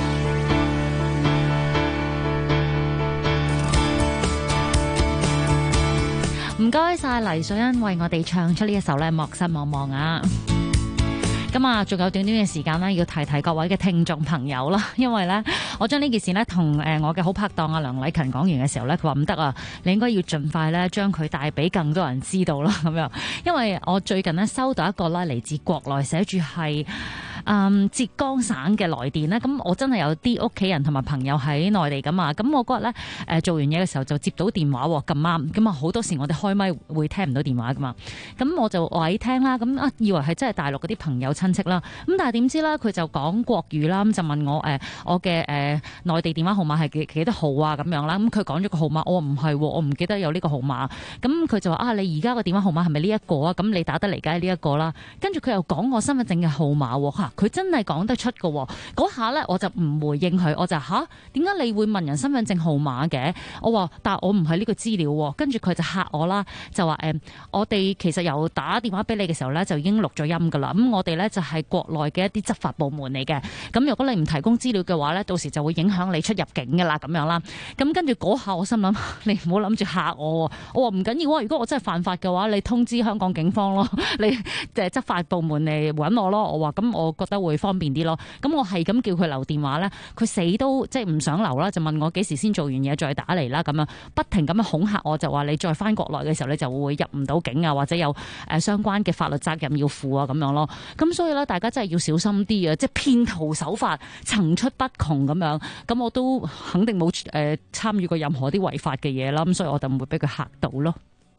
唔該晒黎水恩為我哋唱出呢一首咧，莫失望望啊！咁啊，仲有短短嘅時間咧，要提提各位嘅聽眾朋友啦，因為咧，我將呢件事咧同我嘅好拍檔阿梁禮勤講完嘅時候咧，佢話唔得啊，你應該要盡快咧將佢帶俾更多人知道啦，咁樣，因為我最近咧收到一個咧嚟自國內寫住係浙江省嘅來電咧，咁我真係有啲屋企人同埋朋友喺內地噶嘛，咁我嗰日咧做完嘢嘅時候就接到電話喎，咁啱，咁啊好多時我哋開咪會聽唔到電話噶嘛，咁我就話聽啦，咁啊以為係真係大陸嗰啲朋友親戚啦，咁但係點知咧佢就講國語啦，咁就問我我嘅內地電話號碼係幾多號啊咁樣啦，咁佢講咗個號碼，我話唔係，我唔記得有呢個號碼，咁佢就話啊你而家個電話號碼係咪呢一個啊？咁你打得嚟梗係呢一個啦，跟住佢又講我身份證嘅號碼喎嚇。 佢真係講得出㗎。嗰下咧我就唔回應佢，我就點解你會問人身份證號碼嘅？我話但係我唔係呢個資料喎。跟住佢就嚇我啦，就話我哋其實由打電話俾你嘅時候咧就已經錄咗音㗎啦。咁我哋咧就係國內嘅一啲執法部門嚟嘅。咁如果你唔提供資料嘅話咧，到時就會影響你出入境㗎啦，咁樣啦。咁跟住嗰下我心諗，你唔好諗住嚇我喎。我話唔緊要啊，如果我真係犯法嘅話，你通知香港警方咯，你執法部門嚟揾我咯。我話咁，我覺得會方便啲咯。咁我係咁叫佢留電話咧，佢死都即係唔想留啦，就問我幾時先做完嘢再打嚟啦。咁樣不停咁樣恐嚇我，就話你再翻國內嘅時候，你就會入唔到境啊，或者有相關嘅法律責任要負啊，咁樣咯。咁所以咧，大家真係要小心啲啊！即係騙徒手法層出不窮咁樣。咁我都肯定冇參與過任何啲違法嘅嘢啦。咁所以我就唔會俾佢嚇到咯。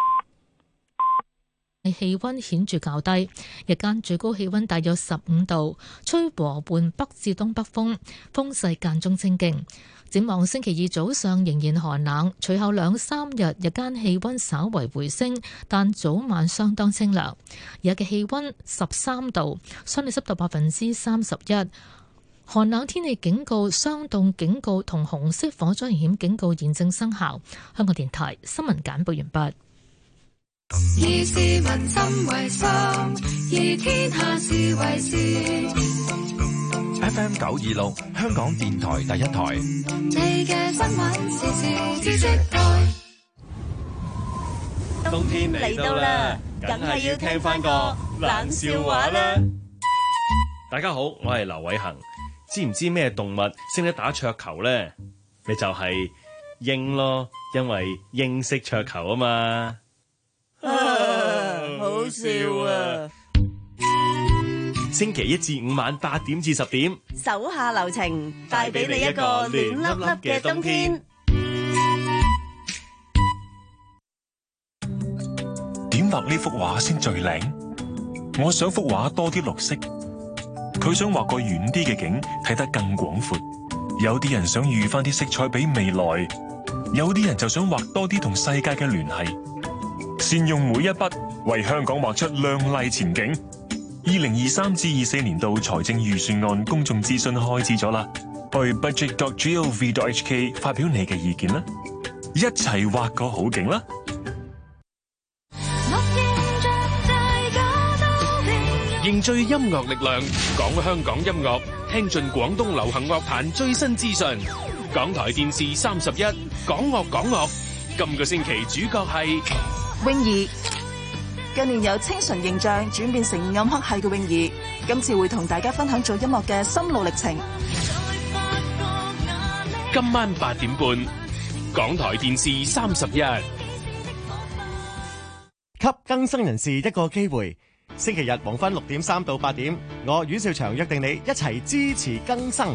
氣溫顯著較低，日間最高氣溫大約15度，吹和緩北至東北風，風勢間中清勁。展望星期二早上仍然寒冷，隨後2-3日日間氣溫稍為回升，但早晚相當清涼。日嘅氣溫13度，相對濕度31%。寒冷天氣警告、霜凍警告同紅色火災危險警告現正生效。香港電台新聞簡報完畢。 以市民心為心，以天下事為事。 FM 926，香港電台第一台。 你嘅新聞時事知識台。 冬天嚟到啦，梗係要聽翻個冷笑話啦。 大家好，我係劉偉恒。知唔知咩動物識得打桌球呢？你就係鷹咯，因為英式桌球啊嘛。 好笑啊！ 星期1至5晚8點至10點， 手下留情，帶俾你一個暖粒粒嘅冬天。 點畫呢幅畫先最靚？我想幅畫多啲綠色，佢想畫個遠啲嘅景，睇得更廣闊。有啲人想預翻啲色彩俾未來，有啲人就想畫多啲同世界嘅聯繫。善用每一筆，為香港畫出亮麗前景。2023至24年度財政預算案公眾諮詢開始咗啦，去 budget.gov.hk 發表你嘅意見啦，一齊畫個好景啦！ 凝聚音樂力量，講香港音樂，聽盡廣東流行樂壇最新資訊。港台電視31，講樂講樂。今個星期主角係泳兒。近年由清純形象轉變成暗黑系嘅泳兒，今次會同大家分享做音樂嘅心路歷程。 今晚8點半，港台電視31。 給更生人士一個機會。星期日黃昏6點3到8點，我阮兆祥約定你一齊支持更生。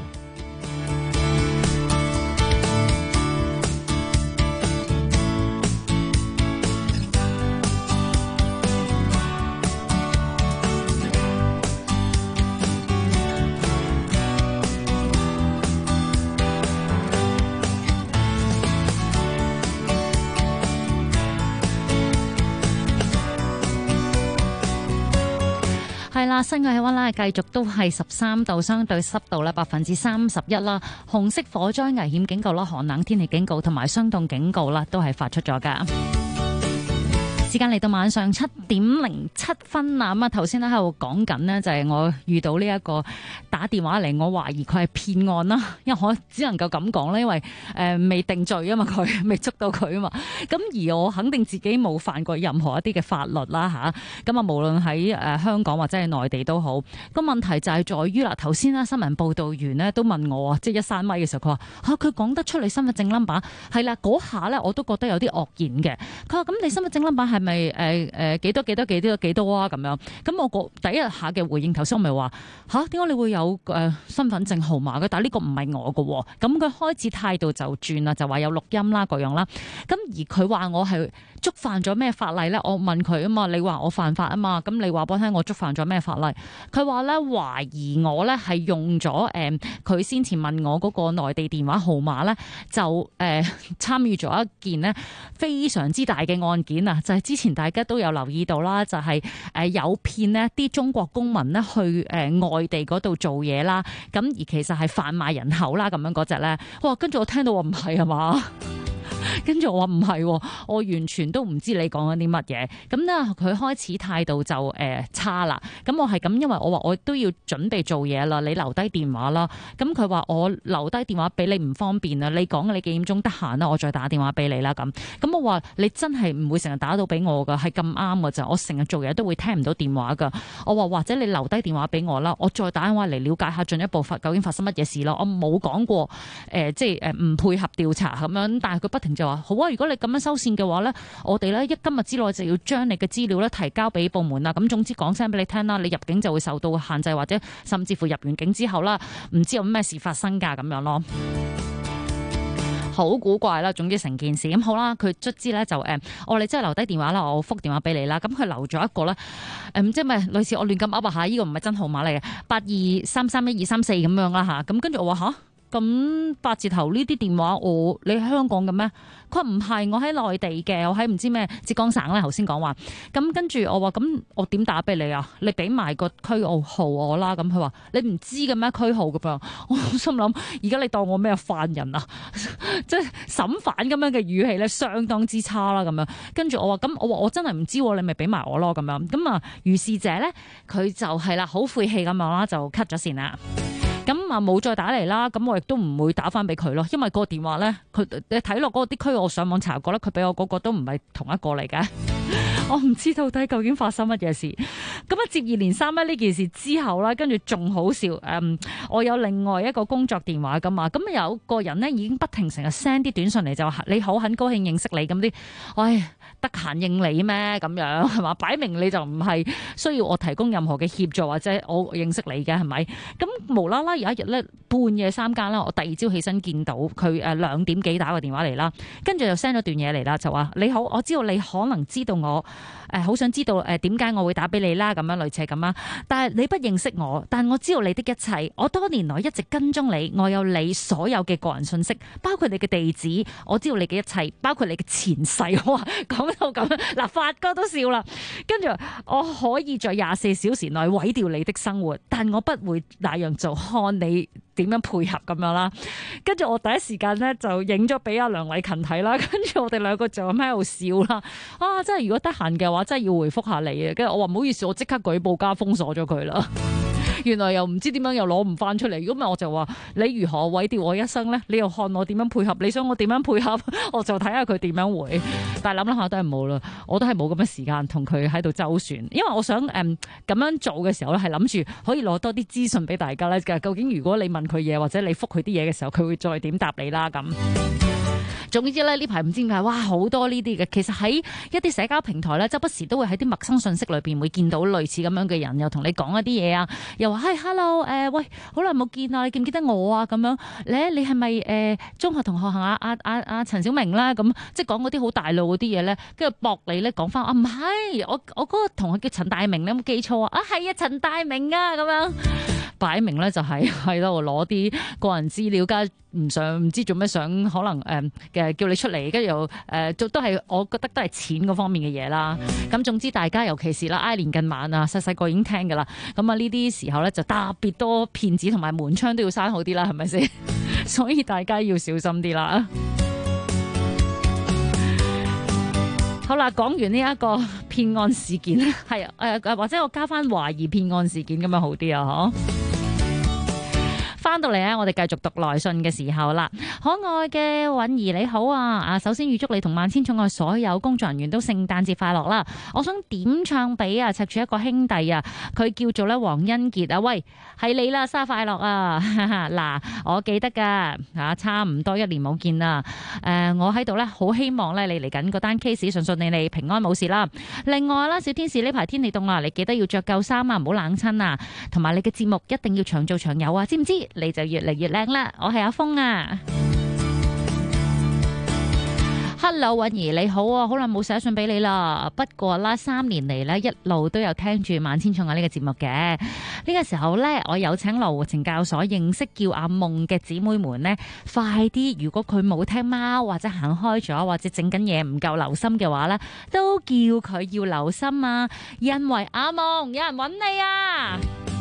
係啦，新嘅氣溫咧繼續都係13度，相對濕度咧31%啦。紅色火災危險警告啦、寒冷天氣警告同埋霜凍警告啦，都係發出咗噶。時間嚟到晚上7點07分啦，咁啊頭先咧喺度講緊呢，就係我遇到呢一個打電話嚟，我懷疑佢係騙案啦，因為我只能夠咁講啦，因為未定罪啊嘛，佢未捉到佢啊嘛，咁而我肯定自己冇犯過任何一啲嘅法律啦吓，咁啊無論喺香港或者係內地都好，個問題就係在於啦，頭先啦新聞報導員呢都問我啊，即係一閂咪嘅時候，佢話佢講得出你身份證 number 係啦，嗰下咧我都覺得有啲愕然嘅，佢話咁你身份證 number 係咪幾多啊咁樣？咁我第一下嘅回應，頭先我咪話點解你會有身份證號碼嘅？但係呢個唔係我嘅，咁佢開始態度就轉啦，就話有錄音啦各樣啦。咁而佢話我係觸犯咗咩法例咧？我問佢啊嘛，你話我犯法啊嘛，咁你話俾我聽我觸犯咗咩法例？佢話咧懷疑我咧係用咗佢先前問我嗰個內地電話號碼咧，就參與咗一件呢非常之大嘅案件啊！就係之前大家都有留意到啦，就係有騙呢啲中國公民呢去外地嗰度做嘢啦，咁而其實係販賣人口啦，咁樣嗰隻咧，哇！跟住我聽到話唔係啊嘛。跟住我話唔係，我完全都唔知你講緊啲乜嘢。咁咧佢開始態度就差啦。咁我係咁，因為我話我都要準備做嘢啦，你留低電話啦。咁佢話我留低電話俾你唔方便啊，你講你幾點鐘得閒啦，我再打電話俾你啦。咁我話你真係唔會成日打到俾我噶，係咁啱噶咋。我成日做嘢都會聽唔到電話噶。我話或者你留低電話俾我啦，我再打電話嚟了解下進一步究竟發生乜嘢事咯。我冇講過即係唔配合調查咁樣，但係佢不停就話好啊，如果你咁樣收線嘅話咧，我哋咧今日之內就要將你嘅資料咧提交俾部門啦。咁總之講聲俾你聽啦，你入境就會受到限制，或者甚至乎入完境之後啦，唔知有咩事發生㗎咁樣咯。好古怪啦，總之成件事咁好啦。佢卒之咧就我哋真係留低電話啦，我覆電話俾你啦。咁佢留咗一個咧即係咪類似我亂咁噏下？呢個唔係真號碼嚟嘅，82331234咁樣啦嚇。咁跟住我話嚇。咁8字頭呢啲電話你喺香港嘅咩？佢話唔係，我喺內地嘅，我喺唔知咩浙江省咧。頭先講話，咁跟住我話咁我點打俾你啊？你俾埋個區號我啦。咁佢話你唔知嘅咩區號㗎噃？我心諗而家你當我咩犯人啊？即係審犯咁樣嘅語氣咧，相當之差啦咁樣。跟住我話咁，我話我真係唔知，你咪俾埋我咯咁樣。咁啊，如是者咧，佢就係啦，好晦氣咁樣啦，就 cut 咗線啦。咁啊冇再打嚟啦，咁我亦都唔會打翻俾佢咯，因為個電話咧，佢你睇落嗰個啲區，我上網查過啦，佢俾我嗰個都唔係同一個嚟嘅。我唔知到底究竟發生乜嘢事。咁啊接二連三咧呢件事之後啦，跟住仲好笑。我有另外一個工作電話噶嘛，咁有個人咧已經不停成日 send 啲短信嚟，就話你好，很高興認識你咁啲。唉，得閒應你咩咁樣係嘛？擺明你就唔係需要我提供任何嘅協助或者我認識你嘅係咪？咁無啦啦有一日咧半夜3更啦，我第二朝起身見到佢2點幾打個電話嚟啦，跟住就 send 咗段嘢嚟啦，就話你好，我知道你可能知道我好想知道點解我會打俾你啦，咁樣類似咁啦。但係你不認識我，但我知道你的一切。我多年來一直跟蹤你，我有你所有嘅個人信息，包括你嘅地址，我知道你嘅一切，包括你嘅前世。哇，講到咁樣，嗱，發哥都笑啦。跟住我可以在24小時內毀掉你的生活，但我不會那樣做，看你點樣配合咁樣啦。跟住我第一時間咧就影咗俾阿梁偉勤睇啦，跟住我哋兩個就咁喺度笑啦。啊，真係如果得閒嘅話，真係要回覆下你嘅。跟住我話唔好意思，我即刻舉報加封鎖咗佢啦。原來又唔知點樣又攞唔翻出嚟。如果唔係我就話你如何毀掉我一生咧？你又看我點樣配合？你想我點樣配合？我就睇下佢點樣回。但係諗諗下都係冇啦，我都係冇咁嘅時間同佢喺度周旋，因為我想咁樣做嘅時候咧，係諗住可以攞多啲資訊俾大家咧。究竟如果你問佢嘢或者你覆佢啲嘢嘅時候，佢會再點答你啦咁。總之咧，呢排唔知點解，哇，好多呢啲嘅。其實喺一啲社交平台咧，周不時都會喺啲陌生信息裏邊會見到類似咁樣嘅人，又同你講一啲嘢啊，又話hello 喂，好耐冇見啊，你記唔記得我啊？咁樣你係咪中學同學阿陳小明啦？咁即係講嗰啲好大路嗰啲嘢咧，跟住駁你咧講翻啊，唔係我嗰個同學叫陳大明，你有冇記錯啊？係啊，陳大明啊，咁樣擺明咧就係喺度攞啲個人資料加。唔知做咩想可能嘅叫你出嚟，跟住又都係我覺得都係錢嗰方面嘅嘢啦。咁總之大家尤其是啦，年近晚啊，細個已經聽㗎啦。咁啊呢啲時候咧就特別多騙子同埋門窗都要閂好啲啦，係咪先？所以大家要小心啲啦。好啦，講完呢一個騙案事件咧，係或者我加翻懷疑騙案事件咁樣好啲啊，嗬。翻到嚟咧，我哋繼續讀來信嘅時候啦。可愛嘅韻兒你好啊！首先預祝你同萬千寵愛所有工作人員都聖誕節快樂啦！我想點唱俾赤柱一個兄弟啊，佢叫做咧黃恩傑啊，喂，係你啦，生日快樂啊！嗱，我記得噶差唔多1年冇見啦。我喺度咧，好希望咧你嚟緊嗰單 case 順順利利平安冇事啦。另外啦，小天使呢排天氣凍啦，你記得要着夠衫啊，唔好冷親啊。同埋你嘅節目一定要長做長有啊，知唔知？你就越嚟越靚啦！我係阿峰啊，係 Hello， 允兒你好啊，好耐冇寫信俾你啦。不過啦，3年嚟咧一路都有聽住萬千寵愛呢個節目嘅。呢個時候咧，我有請羅湖懲教所認識叫阿夢嘅姊妹們咧，快啲！如果佢冇聽貓或者行開咗，或者整緊嘢唔夠留心嘅話咧，都叫佢要留心啊！因為阿夢有人揾你啊！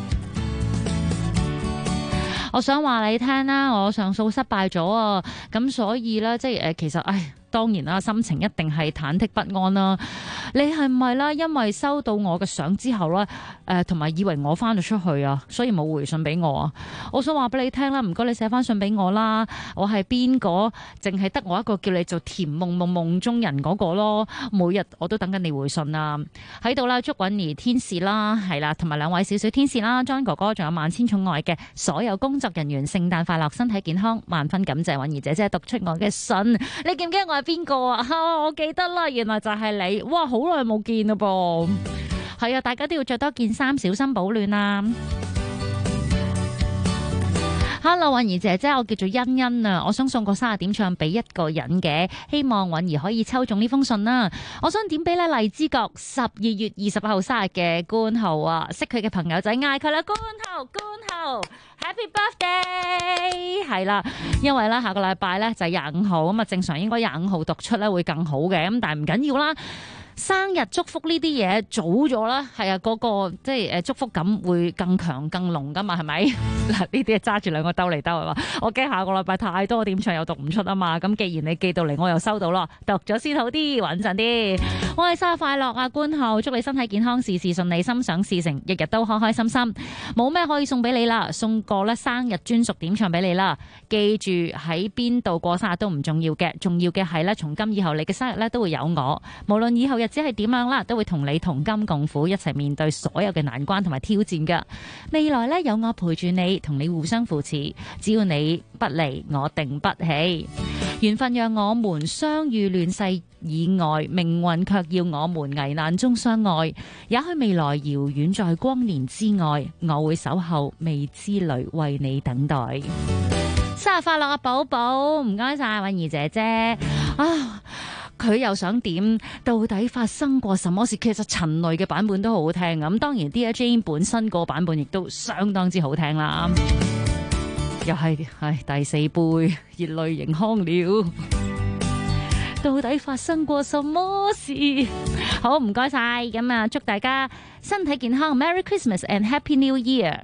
我想話你聽啦，我上訴失敗咗啊，咁所以咧，即係其實當然啦，心情一定係忐忑不安啦。你係咪啦？因為收到我嘅相之後咧，同埋以為我翻咗出去啊，所以冇回信俾我啊。我想話俾你聽啦，唔該你寫翻信俾我啦。我係邊個？淨係得我一個叫你做甜夢夢夢中人嗰個咯。每日我都等緊你回信啊。喺度啦，祝允兒天使啦，係啦，同埋兩位小小天使啦 ，John 哥哥，仲有萬千寵愛嘅所有工作人員，聖誕快樂，身體健康，萬分感謝允兒姐姐讀出我嘅信。你記唔記得我係邊個啊？我記得啦，原來就係你。哇，好耐冇見啦噃。係啊，大家都要着多件衫，小心保暖啊。Hello， 允兒姐姐，我叫做欣欣啊，我想送個生日點唱俾一個人嘅，希望允兒可以抽中呢封信啦。我想點俾咧荔枝角12月28號生日嘅官號啊，識佢嘅朋友仔嗌佢啦，官號 Happy Birthday， 係啦，因為咧下個禮拜咧就係25號咁啊，正常應該25號讀出咧會更好嘅，咁但係唔緊要啦。生日祝福呢啲嘢早咗啦，係啊，嗰個即係祝福感會更強更濃噶嘛，係咪？嗱，呢啲係揸住兩個兜嚟兜係嘛，我驚下個禮拜太多點唱又讀唔出啊嘛，咁既然你寄到嚟，我又收到咯，讀咗先好啲，穩陣啲。我係生日快樂啊，官後，祝你身體健康，事事順利，心想事成，日日都開開心心。冇咩可以送俾你啦，送個咧生日專屬點唱俾你啦。記住喺邊度過生日都唔重要嘅，重要嘅係咧，從今以後你嘅生日咧都會有我，無論以後日子係點樣啦，都會同你同甘共苦，一齊面對所有嘅難關同埋挑戰噶。未來咧有我陪住你，同你互相扶持，只要你不離，我定不棄。緣分讓我們相遇亂世以外，命運卻要我們危難中相愛。也許未來遙遠在光年之外，我會守候未知裏為你等待。生日快樂啊，寶寶！唔該晒允兒姐姐啊！佢又想點？到底發生過什麼事？其實陳蕾嘅版本都好好聽咁，當然 Dear Jane 本身個版本亦都相當之好聽啦。又係第四杯熱淚盈眶了。到底發生過什麼事？好，唔該晒咁啊！祝大家身體健康 ，Merry Christmas and Happy New Year！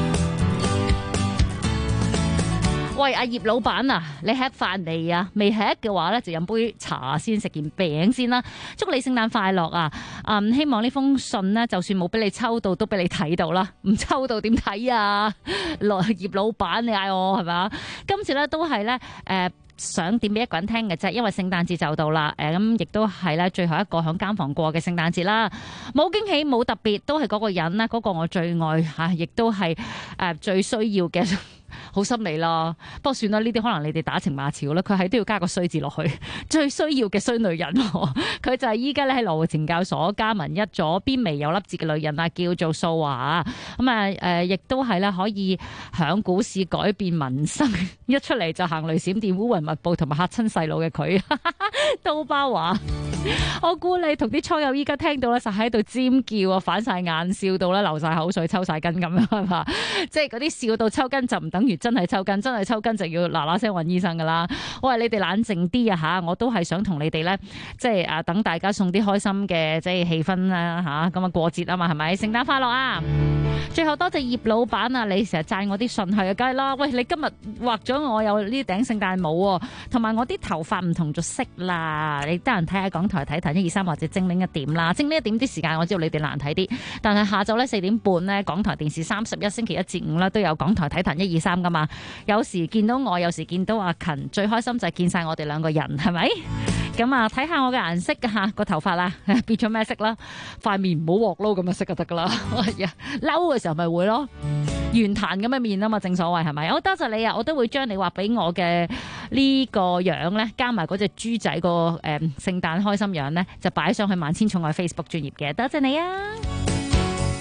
喂，阿葉老闆啊，你吃飯未啊？未吃嘅話咧，就飲杯茶先，食件餅先啦。祝你聖誕快樂啊！希望呢封信呢，就算冇俾你抽到，都俾你睇到啦。唔抽到點睇啊？葉老闆，你嗌我係咪？今次咧都係咧想點俾一個人聽嘅啫，因為聖誕節就到啦。咁亦都係咧最後一個響監房過嘅聖誕節啦。冇驚喜，冇特別，都係嗰個人咧，嗰個我最愛嚇，亦都係最需要嘅。好心理啦，不過算啦，呢啲可能你哋打情罵俏啦。佢係都要加個衰字落去，最需要嘅衰女人，佢就係依家咧喺羅湖懲教所加文一左邊眉有粒痣嘅女人啊，叫做素華。咁啊亦都係咧可以響股市改變民生，一出嚟就行雷閃電烏雲密布同埋嚇親細路嘅佢，刀疤華。我估你同啲倉友依家聽到咧，就喺度尖叫啊，反晒眼，笑到咧流晒口水，抽晒筋咁樣係嘛？即係嗰啲笑到抽筋就唔等於真係抽筋，真係抽筋就要嗱嗱聲揾醫生噶啦。我話你哋冷靜啲啊吓，我都係想同你哋咧，即係等大家送啲開心嘅即係氣氛啦吓，咁啊過節啊嘛係咪？聖誕快樂啊！最後多謝葉老闆啊，你成日讚我啲信係啊，梗係啦。喂，你今日畫咗我有呢頂聖誕帽喎，同埋我啲頭髮唔同咗色啦。你得閒睇下港台睇睇123或者精靈一點啦，精靈一點啲時間我知道你哋難睇啲，但係下晝咧4點半咧港台電視31星期1至5咧都有港台睇睇123噶嘛。有時見到我，有時見到阿勤，最開心就係見晒我哋兩個人，係咪？咁啊，睇下我嘅顏色㗎吓，個頭髮啦變咗咩色啦？塊面唔好鑊撈咁嘅色就得噶啦。嬲嘅時候咪會咯，圓彈咁嘅面啊嘛，正所謂係咪？好多謝你啊，我都會將你畫俾我嘅呢個樣咧，加埋嗰隻豬仔個聖誕開心樣咧，就擺上去萬千寵愛 Facebook 專頁嘅。多謝你啊！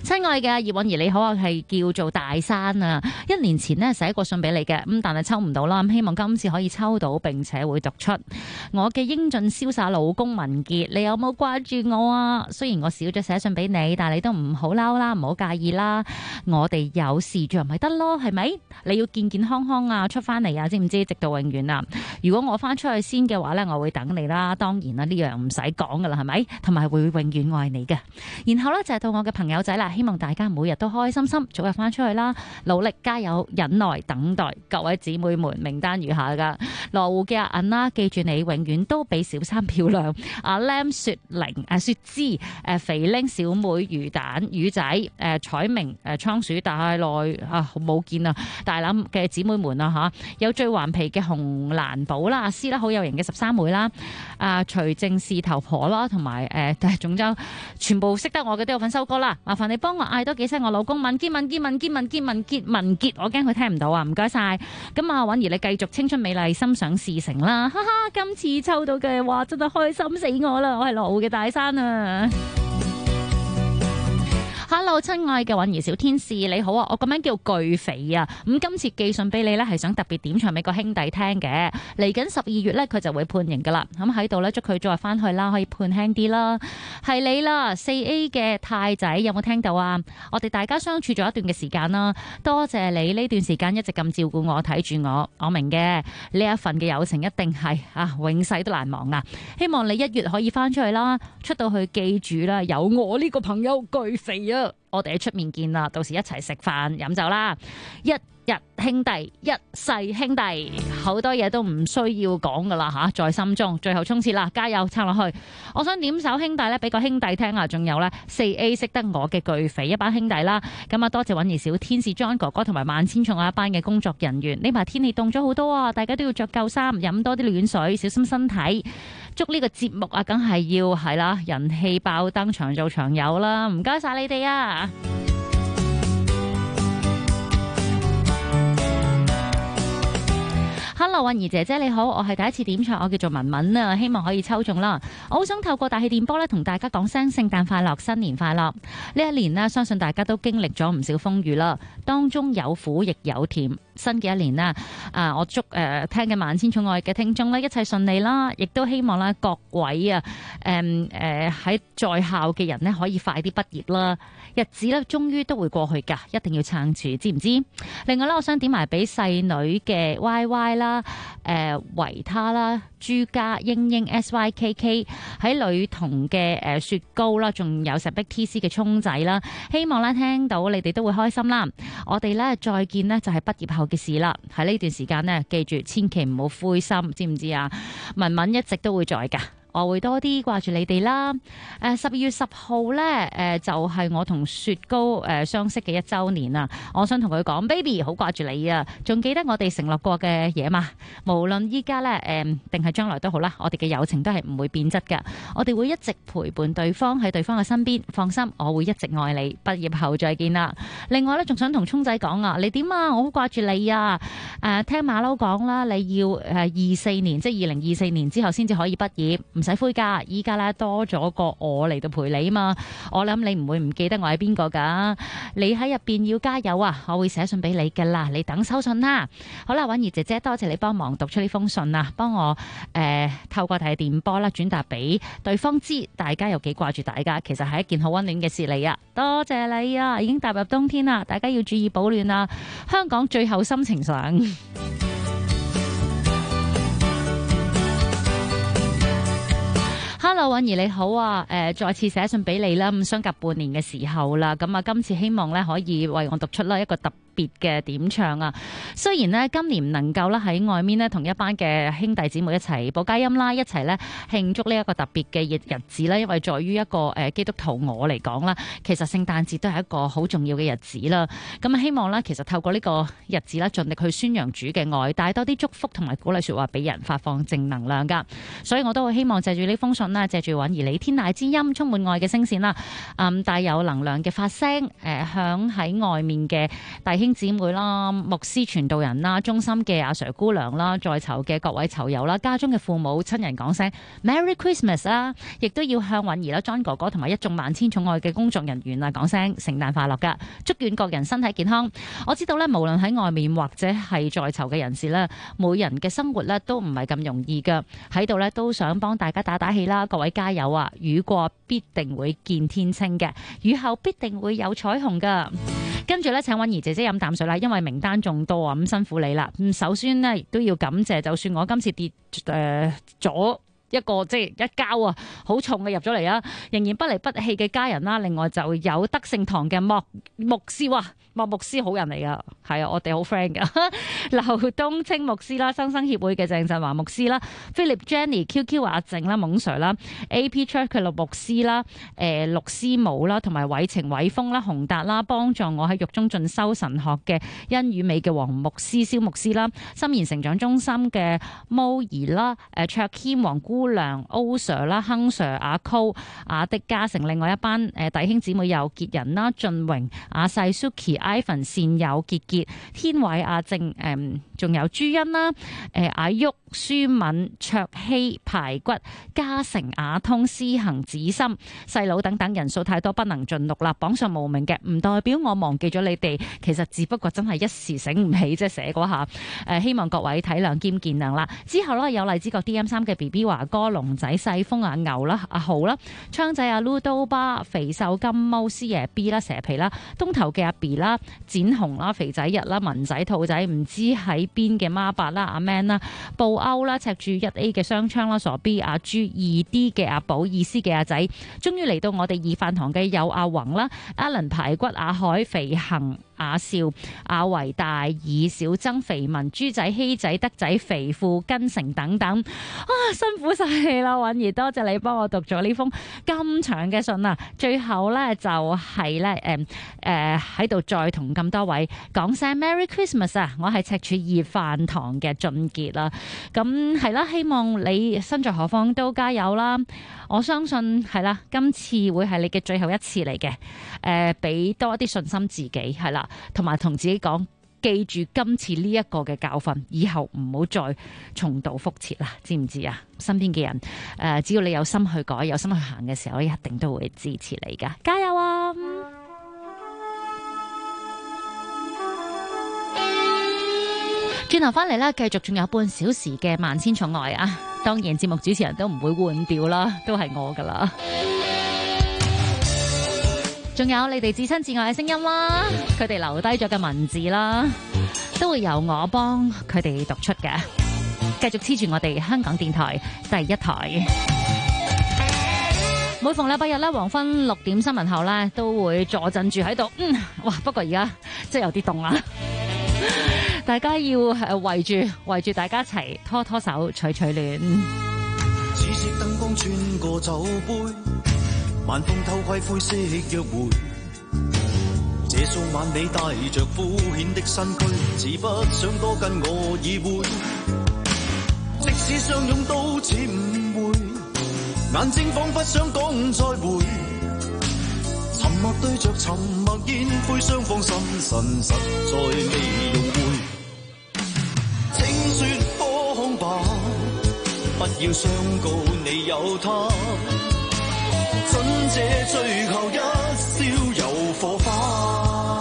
親愛嘅葉韻儀你好啊，係叫做大山啊。1年前呢寫過信俾你嘅，但係抽唔到啦。希望今次可以抽到，並且會讀出。我嘅英俊瀟灑老公文傑，你有冇掛住我啊？雖然我少咗寫信俾你，但係你都唔好嬲啦，唔好介意啦。我哋有視像咪得咯，係咪？你要健健康康啊，出翻嚟啊，知唔知？直到永遠啊！如果我翻出去先嘅話呢，我會等你啦。當然啦，呢樣唔使講噶啦，係咪？同埋會永遠愛你嘅。然後呢，就係到我嘅朋友仔啦，希望大家每日都開開心心，早日翻出去啦，努力加油，忍耐等待。各位姊妹們，名單如下噶：羅湖嘅阿銀啦，記住你永遠都比小三漂亮。阿 Lam 雪玲、雪芝、肥玲、小妹、魚蛋、魚仔、彩明、倉鼠大耐冇見啊！大欖嘅姊妹們啊嚇，有最頑皮嘅紅蘭寶啦，阿詩啦，好有型嘅13妹啦，徐正士頭婆啦，同埋總之全部識得我嘅都有份收歌啦。麻煩你幫我嗌多幾聲我老公文傑，我驚佢聽唔到啊！唔該晒。咁啊，韻儀你繼續青春美麗，心想事成啦！哈哈，今次抽到嘅話真係開心死我啦！我係羅湖嘅大山啊！ Hello， 親愛嘅韻儀小天使你好啊！我個名叫巨肥啊！咁今次寄信俾你呢，係想特別點唱俾個兄弟聽嘅。嚟緊12月呢，佢就會判刑噶啦。咁喺度呢，祝佢早日翻去啦，可以判輕啲啦。係你啦，4A 嘅太仔有冇聽到啊？我哋大家相處咗一段嘅時間啦，多謝你呢段時間一直咁照顧我，睇住我。我明嘅，呢一份嘅友情一定係永世都難忘啊！希望你1月可以翻出去啦，出到去記住啦，有我呢個朋友巨肥啊！我哋喺出面見啦，到時一齊食飯飲酒啦，一日兄弟，一世兄弟，好多嘢都唔需要講噶啦吓，在心中，最後衝刺啦，加油撐落去！我想點首兄弟咧，俾個兄弟聽啊，仲有咧4A 識得我嘅巨肥一班兄弟啦，咁啊多謝韻儀小天使 John 哥哥同埋萬千寵愛一班嘅工作人員。呢排天氣凍咗好多啊，大家都要着夠衫，飲多啲暖水，小心身體。祝呢個節目啊，梗係要係啦，人氣爆燈，長做長有啦！唔該晒你哋啊！Hello， 韻儀姐姐你好，我係第一次點唱，我叫做文文啊，希望可以抽中啦。我好想透過大氣電波咧，同大家講聲聖誕快樂，新年快樂。呢一年呢，相信大家都經歷咗唔少風雨啦，當中有苦亦有甜。新嘅一年啦，我祝聽嘅萬千寵愛嘅聽眾咧，一切順利啦，亦都希望咧各位啊喺在校嘅人呢，可以快啲畢業啦，日子咧終於都會過去㗎，一定要撐住，知唔知？另外咧，我想點埋俾細女嘅 YY 啦、維他啦、朱家、英英 SYKK 喺女童嘅雪糕啦，仲有石壁 TC 嘅聰仔啦，希望咧聽到你哋都會開心啦。我哋咧再見呢，就係畢業後嘅事啦，喺呢段時間呢，記住千祈唔好灰心，知唔知啊？文文一直都會在噶。我會多啲掛住你哋啦。12月10號咧，就係我同雪糕相識嘅1週年啊！我想同佢講 ，baby 好掛住你啊！仲記得我哋承諾過嘅嘢嘛？無論依家咧定係將來都好啦，我哋嘅友情都係唔會變質噶。我哋會一直陪伴對方喺對方嘅身邊，放心，我會一直愛你。畢業後再見啦。另外咧，仲想同聰仔講啊，你點啊？我好掛住你啊！聽馬騮講啦，你要24年，即係2024年之後先至可以畢業。唔使灰噶，依家咧多咗個我嚟到陪你嘛，我諗你唔會唔記得我係邊個噶，你喺入邊要加油啊！我會寫信俾你噶啦，你等收信啦。好啦，韻儀姐姐，多謝你幫忙讀出呢封信啊，幫我透過睇電波啦轉達俾對方知，大家有幾掛住大家，其實係一件好溫暖嘅事嚟啊！多謝你啊，已經踏入冬天啦，大家要注意保暖啊！香港最後心情上。Hello， 韻儀你好啊！再次寫信俾你啦，咁相隔半年嘅時候啦，咁啊今次希望咧可以為我讀出啦一個特別嘅點唱啊！雖然呢，今年唔能夠啦喺外面呢同一班嘅兄弟姊妹一齊報佳音啦，一齊咧慶祝呢一個特別嘅日子啦，因為在於一個基督徒我嚟講啦，其實聖誕節都係一個好重要嘅日子啦。咁啊希望咧，其實透過呢個日子啦，盡力去宣揚主嘅愛，帶多啲祝福同埋鼓勵說話俾人，發放正能量噶。所以我都會希望借住呢封信啦，借住韻儀你天籟之音，充滿愛嘅聲線啦，帶有能量嘅發聲，響喺外面嘅弟兄姊妹啦、牧師傳道人啦、中心嘅阿 Sir 姑娘啦、在囚嘅各位囚友啦、家中嘅父母親人講聲 Merry Christmas 啦，亦都要向允兒啦、John 哥哥同埋一眾萬千寵愛嘅工作人員啊講聲聖誕快樂噶，祝願各人身體健康。我知道咧，無論喺外面或者係在囚嘅人士咧，每人嘅生活咧都唔係咁容易噶，喺度咧都想幫大家打打氣啦，各位加油啊！雨過必定會見天晴嘅，雨後必定會有彩虹噶。跟住咧，請允兒姐姐飲啖水啦，因為名單仲多啊，咁辛苦你啦。首先呢，亦都要感謝，就算我今次跌咗一個即係一膠啊，好重嘅入咗嚟啊，仍然不離不棄嘅家人啦。另外就有德聖堂嘅莫牧師，哇，莫牧師好人嚟噶，係啊，我哋好 friend 噶。劉東清牧師啦，生生協會嘅鄭振華牧師啦 ，Philip Jenny、QQ 阿靜啦、蒙 Sir 啦、AP Church 嘅陸牧師啦、陸師母啦，同埋偉晴、偉峰啦、洪達啦，幫助我喺獄中進修神學嘅恩與美嘅黃牧師、蕭牧師啦，心妍成長中心嘅 Mo 兒啦、卓謙、黃姑娘、O Sir 啦、亨 Sir、阿 Co、阿迪嘉誠，另外一班弟兄姊妹有傑人啦、俊榮、阿細、Suki、Ivan、善友、傑傑、天偉、阿正，仲有朱茵啦、阿旭、舒敏、卓希、排骨、嘉誠、阿通、思行、子心、細佬等等，人數太多不能盡錄啦。榜上無名嘅唔代表我忘記咗你哋，其實只不過真係一時醒唔起，即係寫嗰下。希望各位體諒兼見諒啦。之後咧有荔枝角 DM3 嘅 BB 華哥、龍仔、細風、阿牛啦、阿豪啦、昌仔、阿 Ludo 巴、肥瘦金毛、師爺 B 啦、蛇皮啦、東頭嘅阿 B 啦、展紅啦、肥仔日啦、文仔、兔仔唔知喺邊嘅孖八啦、阿 Man 啦、布歐啦、赤柱 1A 嘅雙槍啦、傻 B 阿朱、2D 嘅阿寶、意思嘅阿仔，終於嚟到我哋二飯堂嘅有阿宏啦、Alan 排骨、阿海、肥恒、阿少、阿維、大耳、小曾、肥文、豬仔、希仔、德仔、肥富、根成等等，啊，辛苦晒你啦，允兒，多謝你幫我讀咗呢封咁長嘅信啊！最後咧就係咧喺度再同咁多位講聲 Merry Christmas 啊！我係赤柱二飯堂嘅俊傑啦，咁係啦，希望你身在何方都加油啦！我相信係啦，今次會係你嘅最後一次嚟嘅，俾多啲信心自己係啦。同埋同自己講，記住今次呢一個嘅教訓，以後唔好再重蹈覆轍啦，知唔知啊？身邊嘅人，只要你有心去改，有心去行嘅時候，一定都會支持你噶，加油啊！轉頭翻嚟咧，繼續仲有半小時嘅萬千寵愛啊！當然節目主持人都唔會換掉啦，都係我噶啦。仲有你哋至親至愛嘅聲音啦，佢哋留低咗嘅文字啦，都會由我幫佢哋讀出嘅。繼續黐住我哋香港電台第一台，每逢禮拜日咧黃昏6點新聞後咧，都會坐鎮住喺度。哇！不過而家真係有啲凍啦，大家要圍住大家一齊拖拖手取取暖。 紫色燈光穿過酒杯，晚風偷窺灰色約會，這數晚你帶着敷衍的身軀，只不想多跟我意會。即使相擁都似誤會，眼睛彷彿想講再會。沉默對着沉默煙灰，雙方心神實在未融會。請說謊吧，不要相告你有他。准這最後一宵有火花，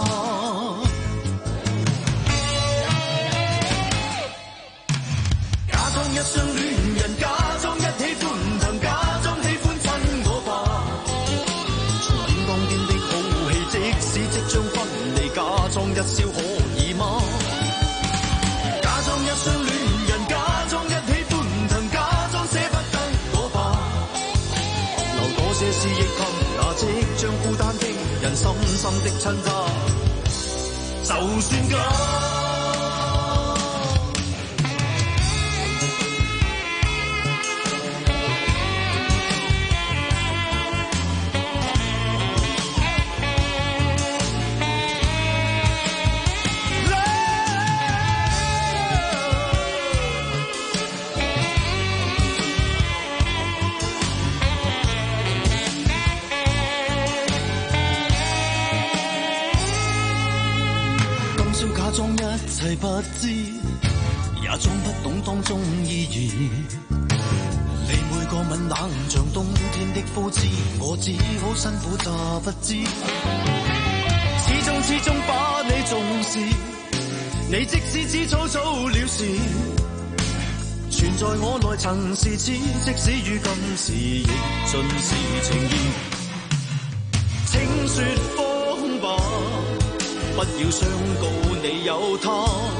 假裝一雙戀人，假裝一喜歡騰，假裝喜歡親我吧。重演當天的好戲，即使即將分離，假裝一笑可以嗎？假裝一雙戀人，假裝一喜歡騰，假裝捨不得我吧。留多些思憶給那即將孤單的人，深深的親他，就算假。 裝一切不知，也裝不懂當中意義。你每個吻冷像冬天的枯枝，我只好辛苦詐不知。始終把你重視，你即使只草草了事，存在我內曾是痴，即使於今時亦盡是情意。請說謊吧，不要相告你有他，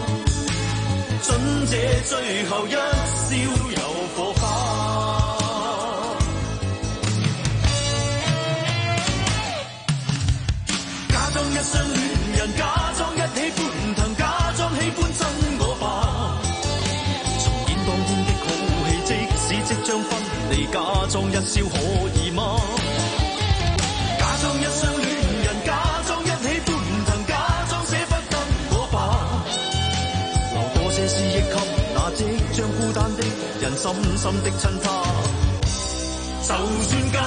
准這最後一笑有火花。假裝一雙戀人，假裝一起歡騰，假裝喜歡真我吧，重演當天的好戲，即使即將分離，假裝一笑可以嗎？假裝一雙戀人，假裝一起歡騰，假裝捨不得我吧，留多些思憶給那即將孤單的人，深深的親他，就算假。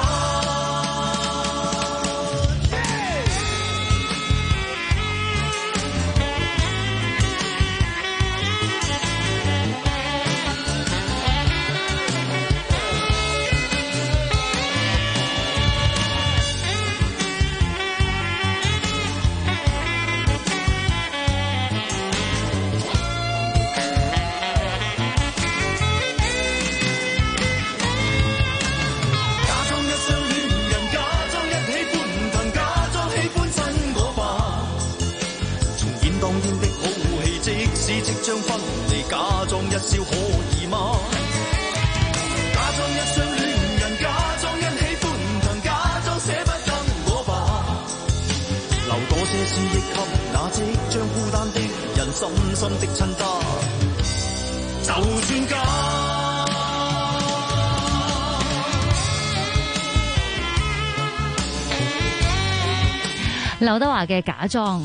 即將分離，假裝一笑可以嗎？假裝一雙戀人，假裝一起歡騰，假裝捨不得我吧，留多些思憶給那即將孤單的人，深深的親他，就算假。 劉德華嘅假裝。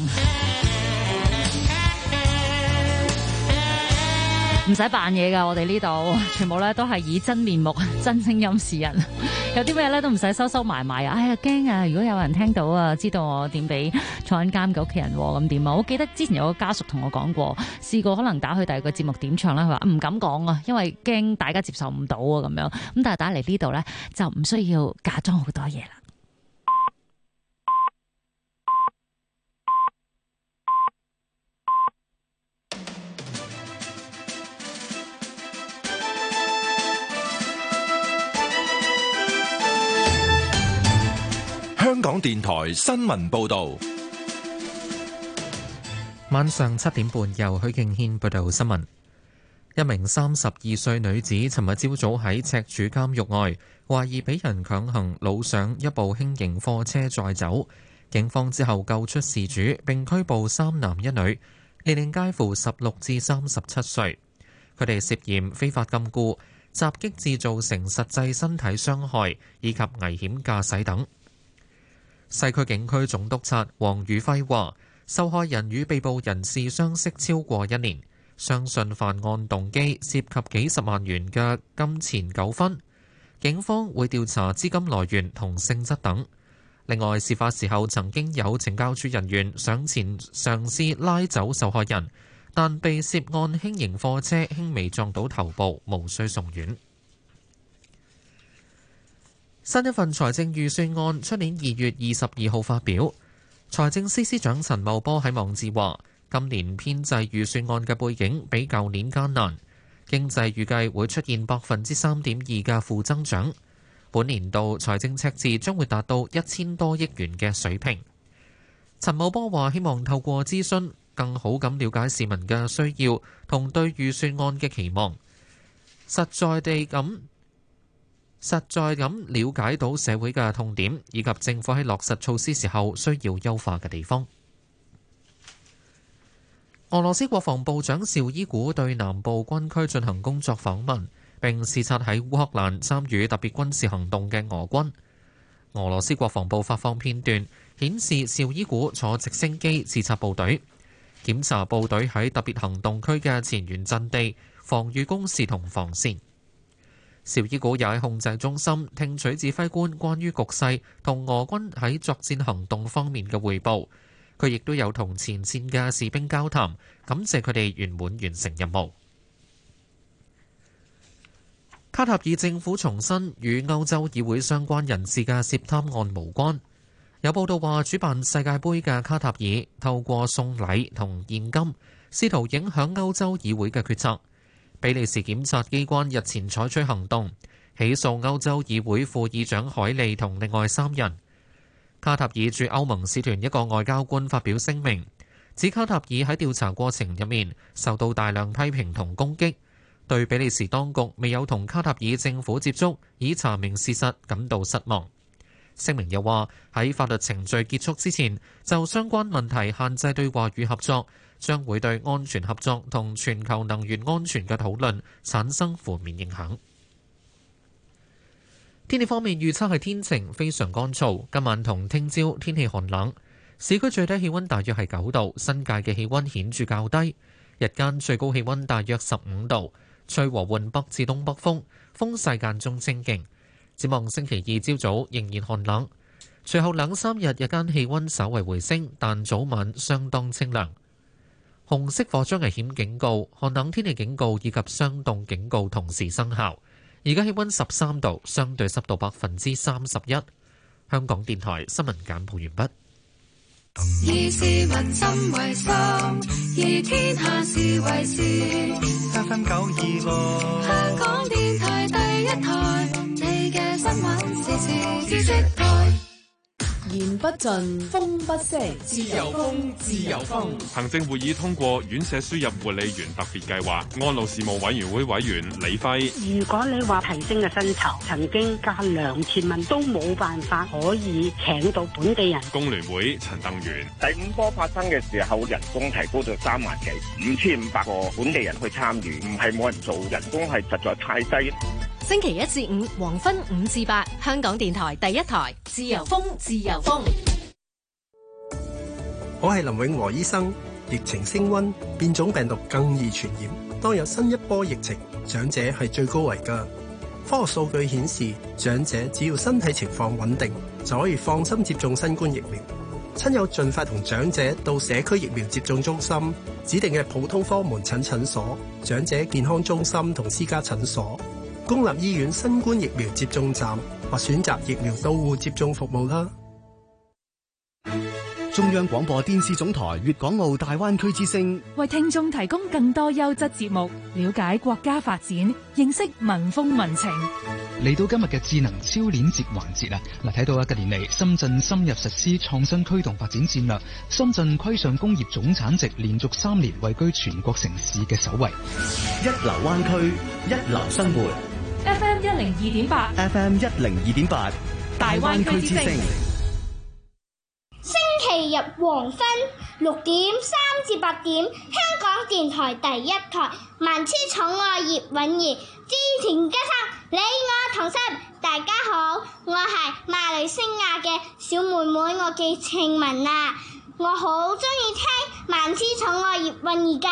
唔使扮嘢㗎，我哋呢度全部咧都係以真面目、真聲音示人。有啲咩咧都唔使收埋埋啊！哎呀驚啊！如果有人聽到啊，知道我點俾坐緊監嘅屋企人咁點啊？我記得之前有個家屬同我講過，試過可能打去第二個節目點唱啦，佢話唔敢講啊，因為驚大家接受唔到啊咁樣。咁但係打嚟呢度咧就唔需要假裝好多嘢啦。 香港電台新聞報道， 晚上7點半由許敬軒報道新聞。一名32歲女子尋日朝早喺赤柱監獄外，懷疑俾人強行擄上一部輕型貨車載走。警方之後救出事主，並拘捕3男1女，年齡介乎16至37歲。佢哋涉嫌非法禁錮、襲擊致造成實際身體傷害以及危險駕駛等。西區警區總督察黃宇輝話，受害人與被捕人士相識超過1年，相信犯案動機涉及幾十萬元嘅金錢糾紛。警方會調查資金來源同性質等。另外，事發時候曾經有懲教署人員上前嘗試拉走受害人，但被涉案輕型貨車輕微撞到頭部，無需送院。新一份財政預算案出年2月22號發表，財政司司長陳茂波喺網誌話，今年編製預算案嘅背景比舊年艱難，經濟預計會出現3.2%嘅負增長，本年度財政赤字將會達到1000多億元嘅水平。陳茂波話，希望透過諮詢，更好咁了解市民嘅需要同對預算案嘅期望，實在咁了解到社會嘅痛點，以及政府喺落實措施時候需要優化嘅地方。俄羅斯國防部長紹伊古對南部軍區進行工作訪問，並視察喺烏克蘭參與特別軍事行動嘅俄軍。俄羅斯國防部發放片段，顯示紹伊古坐直升機視察部隊，檢查部隊喺特別行動區嘅前沿陣地、防禦工事同防線。紹伊古也喺控制中心聽取指揮官關於局勢同俄軍喺作戰行動方面嘅彙報。 佢亦都有同前線嘅士兵交談，感謝佢哋圓滿完成任務。卡塔爾政府重申與歐洲議會相關人士嘅涉貪案無關。有報道話，主辦世界盃嘅卡塔爾透過送禮同現金，試圖影響歐洲議會嘅決策。比利時檢察機關日前採取行動，起訴歐洲議會副議長海利同另外3人。卡塔爾駐歐盟使團一個外交官發表聲明，指卡塔爾喺調查過程入面受到大量批評同攻擊，對比利時當局未有同卡塔爾政府接觸以查明事實感到失望。聲明又話，喺法律程序結束之前，就相關問題限制對話與合作，將會對安全合作同全球能源安全嘅討論產生負面影響。天氣方面預測係天晴，非常乾燥。今晚同聽朝天氣寒冷，市區最低氣溫大約係9度，新界嘅氣溫顯著較低。日間最高氣溫大約15度，吹和緩北至東北風，風勢間中清勁。展望星期二朝早仍然寒冷，隨後2-3日日間氣溫稍為回升，但早晚相當清涼。紅色火災危險警告、寒冷天氣警告以及霜凍警告同時生效。而家氣溫13度，相對濕度31%。香港電台新聞簡報完畢。 以市民心為心，以天下事為事。FM 926，香港電台第一台，你嘅新聞時事知識台。 言不盡，風不息，自由風，自由風。 行政會議通過院舍輸入護理員特別計劃，安老事務委員會委員李輝。 如果你話提升嘅薪酬，曾經加2000蚊都冇辦法可以請到本地人。 工聯會陳鄧元。 第5波發生嘅時候，人工提高到3萬幾，5500個本地人去參與，唔係冇人做，人工係實在太低。 星期1至5黃昏5至8，香港電台第一台，自由風，自由風。 我係林永和醫生。疫情升溫，變種病毒更易傳染。當有新一波疫情，長者係最高危㗎。科學數據顯示，長者只要身體情況穩定，就可以放心接種新冠疫苗。親友盡快同長者到社區疫苗接種中心、指定嘅普通科門診診所、長者健康中心同私家診所、公立醫院新冠疫苗接種站或選擇疫苗到戶接種服務啦。 中央廣播電視總台粵港澳大灣區之聲， 為聽眾提供更多優質節目，了解國家發展，認識民風民情。 嚟到今日嘅智能超鏈接環節啊！嗱，睇到近年嚟深圳深入實施創新驅動發展戰略，深圳規上工業總產值連續3年位居全國城市嘅首位。 一流灣區，一流生活。 FM 102.8 FM 102.8 大灣區之聲。 星期日黃昏6點3至8點，香港電台第一台，萬千寵愛葉韻儀，之田家生，你我同心。大家好，我係馬來西亞嘅小妹妹，我叫晴雯啊，我好中意聽萬千寵愛葉韻儀噶。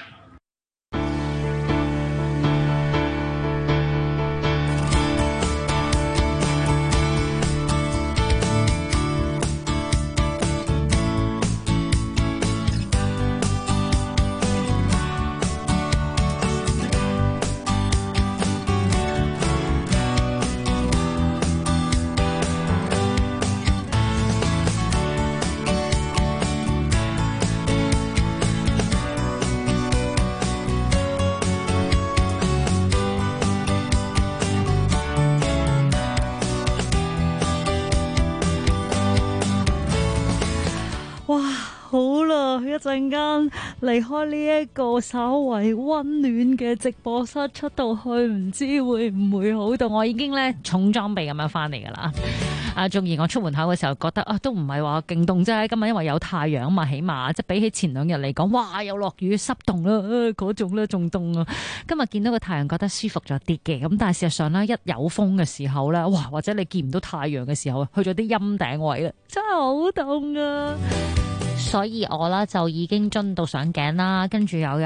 一陣間離開呢一個稍為溫暖嘅直播室出到去，唔知會唔會好凍？我已經咧重裝備咁樣翻嚟噶啦。縱然我出門口嘅時候覺得都唔係話勁凍啫，今日因為有太陽嘛，起碼即係比起前2日嚟講，哇有落雨濕凍啦，嗰種咧仲凍啊。今日見到個太陽覺得舒服咗啲嘅，咁但係事實上咧一有風嘅時候咧，哇或者你見唔到太陽嘅時候，去咗啲陰頂位啦，真係好凍啊！所以我啦就已經樽到上頸啦，跟住又有一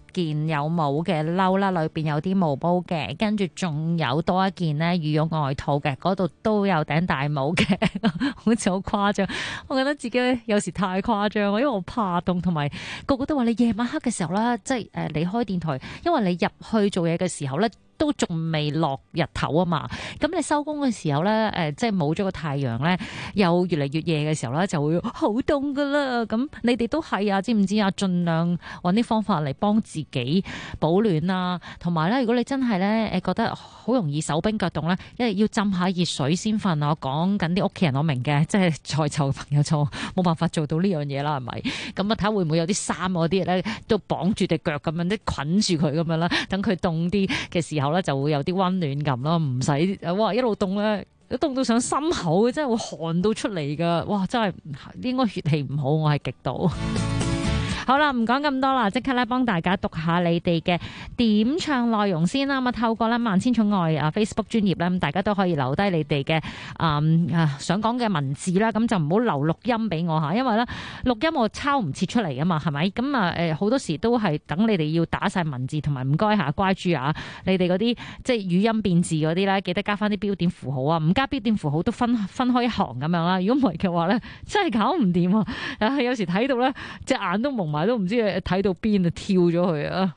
件有帽嘅褸啦，裏邊有啲毛毛嘅，跟住仲有多一件咧羽絨外套嘅，嗰度都有頂大帽嘅，好似好誇張。我覺得自己有時太誇張，因為我怕凍，同埋個個都話你夜晚黑嘅時候啦，即係離開電台，因為你入去做嘢嘅時候咧，都仲未落日頭啊嘛，咁你收工嘅時候咧，即係冇咗個太陽咧，又越嚟越夜嘅時候咧，就會好凍噶啦。咁你哋都係啊，知唔知啊？盡量揾啲方法嚟幫自己保暖啊，同埋咧，如果你真係咧覺得好容易手冰腳凍咧，因為要浸下熱水先瞓啊。我講緊啲屋企人，我明嘅，即係在囚嘅朋友就冇辦法做到呢樣嘢啦，係咪？咁啊，睇下會唔會有啲衫嗰啲咧都綁住隻腳咁樣，即捆住佢咁樣啦，等佢凍啲嘅時候咧就會有啲溫暖感咯，唔使哇一路凍咧，凍到上心口，真係會寒到出嚟噶，哇！真係應該血氣唔好，我係極度。好啦，唔講咁多啦，即刻咧幫大家讀下你哋嘅點唱內容先啦。咁啊，透過咧萬千寵愛Facebook 專頁咧，咁大家都可以留低你哋嘅想講嘅文字啦。咁就唔好留錄音俾我嚇，因為咧錄音我抄唔切出嚟啊嘛，係咪？咁啊好多時都係等你哋要打晒文字，同埋唔該下乖豬啊，你哋嗰啲即係語音變字嗰啲咧，記得加翻啲標點符號啊，唔加標點符號都分開一行咁樣啦。如果唔係嘅話咧，真係搞唔掂啊！有時睇到咧隻眼都蒙埋。都唔知睇到邊啊，跳咗去啊！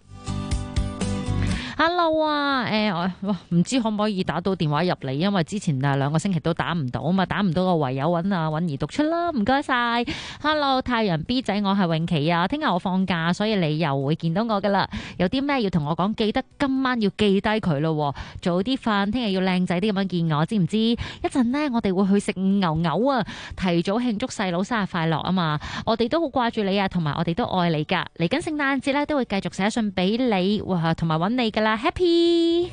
Hello 啊，唔知可唔可以打到電話入嚟？因為之前2個星期都打唔到啊嘛，打唔到我唯有揾韻兒讀出啦，唔該晒。Hello 太陽 B 仔，我係永琪啊，聽日我放假，所以你又會見到我噶啦。有啲咩要同我講，記得今晚要記低佢咯，早啲瞓，聽日要靚仔啲咁樣見我，知唔知？一陣呢，我哋會去食牛牛啊，提早慶祝細佬生日快樂啊嘛！我哋都好掛住你啊，同埋我哋都愛你噶。嚟緊聖誕節咧，都會繼續寫信俾你，同埋揾你噶啦。Happy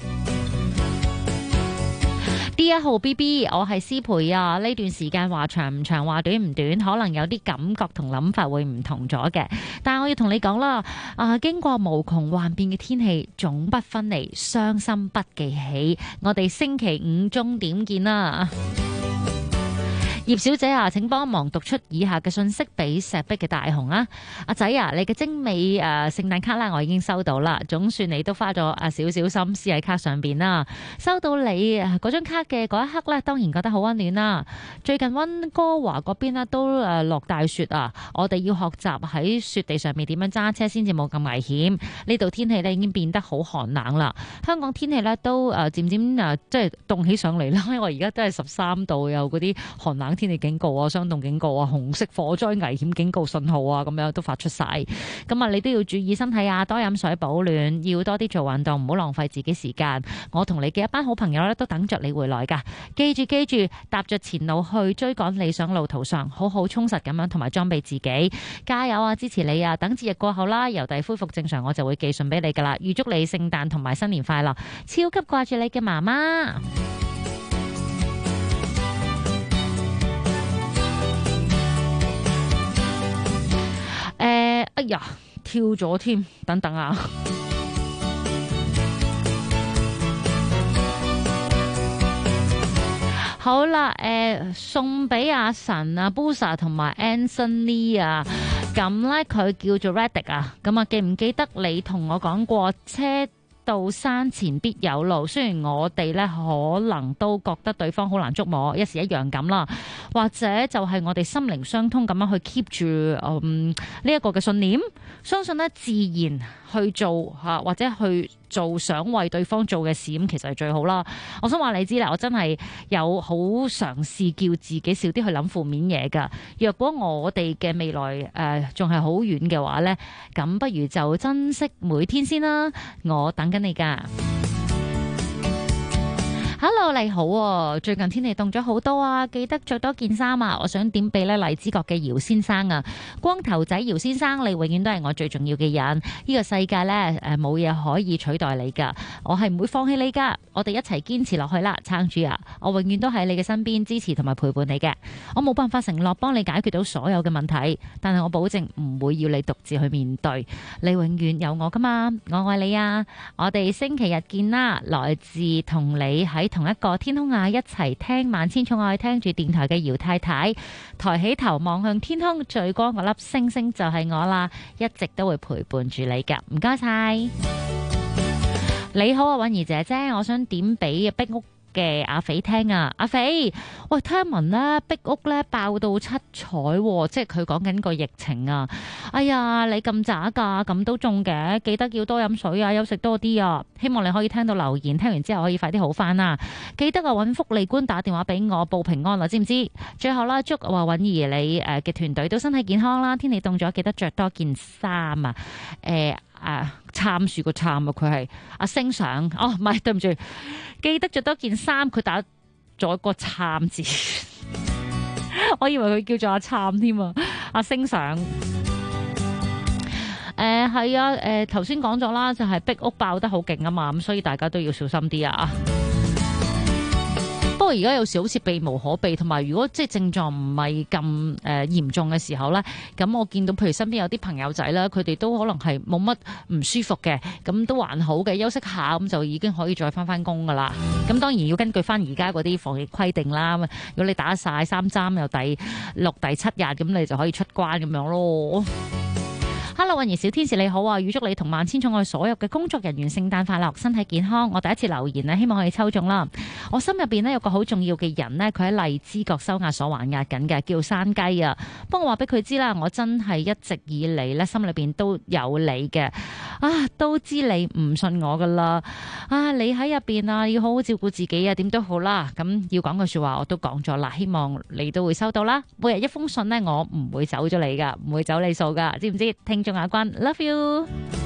D1 號 BB， 我係思培啊。呢段時間話長唔長，話短唔短，可能有啲感覺同諗法會唔同咗嘅。但係我要同你講啦，經過無窮幻變嘅天氣，總不分離，傷心不記起。我哋星期5鐘點見啦。葉小姐啊，請幫忙讀出以下嘅信息俾石壁嘅大雄啊！阿仔啊，你嘅精美聖誕卡啦，我已經收到啦，總算你都花咗少少心思喺卡上邊啦。收到你嗰張卡嘅嗰一刻咧，當然覺得好溫暖啦。最近溫哥華嗰邊咧都落大雪啊，我哋要學習喺雪地上面點樣揸車先至冇咁危險。呢度天氣咧已經變得好寒冷啦，香港天氣咧都漸漸即係凍起上嚟啦。因為而家都係13度，有嗰啲寒冷天氣警告啊、霜凍警告啊、紅色火災危險警告信號啊，咁樣都發出晒。咁啊，你都要注意身體啊，多飲水保暖，要多啲做運動，唔好浪費自己時間。我同你嘅一班好朋友咧，都等着你回來噶。記住，踏着前路去追趕理想路途上，好好充實咁樣，同埋裝備自己。加油啊！支持你啊！等節日過後啦，郵遞恢復正常，我就會寄信俾你噶啦。預祝你聖誕同埋新年快樂，超級掛住你嘅媽媽。哎呀，跳咗添，等等啊！好啦，送俾阿神啊、Busa 同埋 Anthony 啊，咁咧佢叫做 Redick 啊，咁啊記唔記得你同我講過車到山前必有路？雖然我哋咧可能都覺得對方好難捉摸，一時一樣咁啦，或者就係我哋心靈相通咁樣去 keep 住呢一個嘅信念，相信咧自然去做吓，或者去做想為對方做嘅事，咁其實係最好啦。我想話你知啦，我真係有好嘗試叫自己少啲去諗負面嘢噶。若果我哋嘅未來仲係好遠嘅話呢，咁不如就珍惜每天先啦。我等緊你噶。Hello， 你好啊！最近天氣凍咗好多啊，記得着多件衫啊！我想點俾咧荔枝角嘅姚先生啊，光頭仔姚先生，你永遠都係我最重要嘅人。呢個世界咧冇嘢可以取代你噶，我係唔會放棄你噶。我哋一齊堅持落去啦，撐住啊！我永遠都喺你嘅身邊支持同埋陪伴你嘅。我冇辦法承諾幫你解決到所有嘅問題，但係我保證唔會要你獨自去面對。你永遠有我噶嘛，我愛你啊！我哋星期日見啦！來自同你喺同一個天空啊，一齊聽萬千寵愛，聽住電台嘅姚太太，抬起頭望向天空，最光嗰粒星星就係我啦，一直都會陪伴住你噶，唔該晒。你好啊，允兒姐姐，我想點俾壁屋嘅阿肥聽啊，阿肥，喂，聽聞咧壁屋咧爆到七彩，即係佢講緊個疫情啊！哎呀，你咁渣噶，咁都中嘅，記得要多飲水啊，休息多啲啊！希望你可以聽到留言，聽完之後可以快啲好翻啊！記得啊，揾福利官打電話俾我報平安啦，知唔知？最後啦，祝話允兒你嘅團隊都身體健康啦，天氣凍咗，記得着多件衫啊！參樹個參啊，佢係阿星上哦，唔係，對唔住，記得着多件衫，佢打咗個參字，我以為佢叫做阿參添啊，阿星上。係啊，頭先講咗啦，就係壁屋爆得好勁啊嘛，咁所以大家都要小心啲啊。不過而家有時好似避無可避，同埋如果即係症狀唔係咁嚴重嘅時候咧，咁我見到譬如身邊有啲朋友仔啦，佢哋都可能係冇乜唔舒服嘅，咁都還好嘅，休息下咁就已經可以再翻工噶啦。咁當然要根據翻而家嗰啲防疫規定啦。如果你打晒3針又第6、第7日，咁你就可以出關咁樣咯。Hello， 允兒小天使你好啊！預祝你同萬千寵愛所有嘅工作人員聖誕快樂，身體健康。我第一次留言咧，希望可以抽中啦。我心入邊咧有個好重要嘅人呢，佢喺荔枝角收押所還押緊嘅，叫山雞啊。幫我話俾佢知啦，我真係一直以嚟咧心裏邊都有你嘅啊，都知你唔信我噶啦啊！你喺入邊啊，要好好照顧自己啊，點都好啦。咁要講句說話，我都講咗啦，希望你都會收到啦。每日一封信呢，我唔會走咗你噶，唔會走你數噶，知唔知？聽眾阿關 ，love you。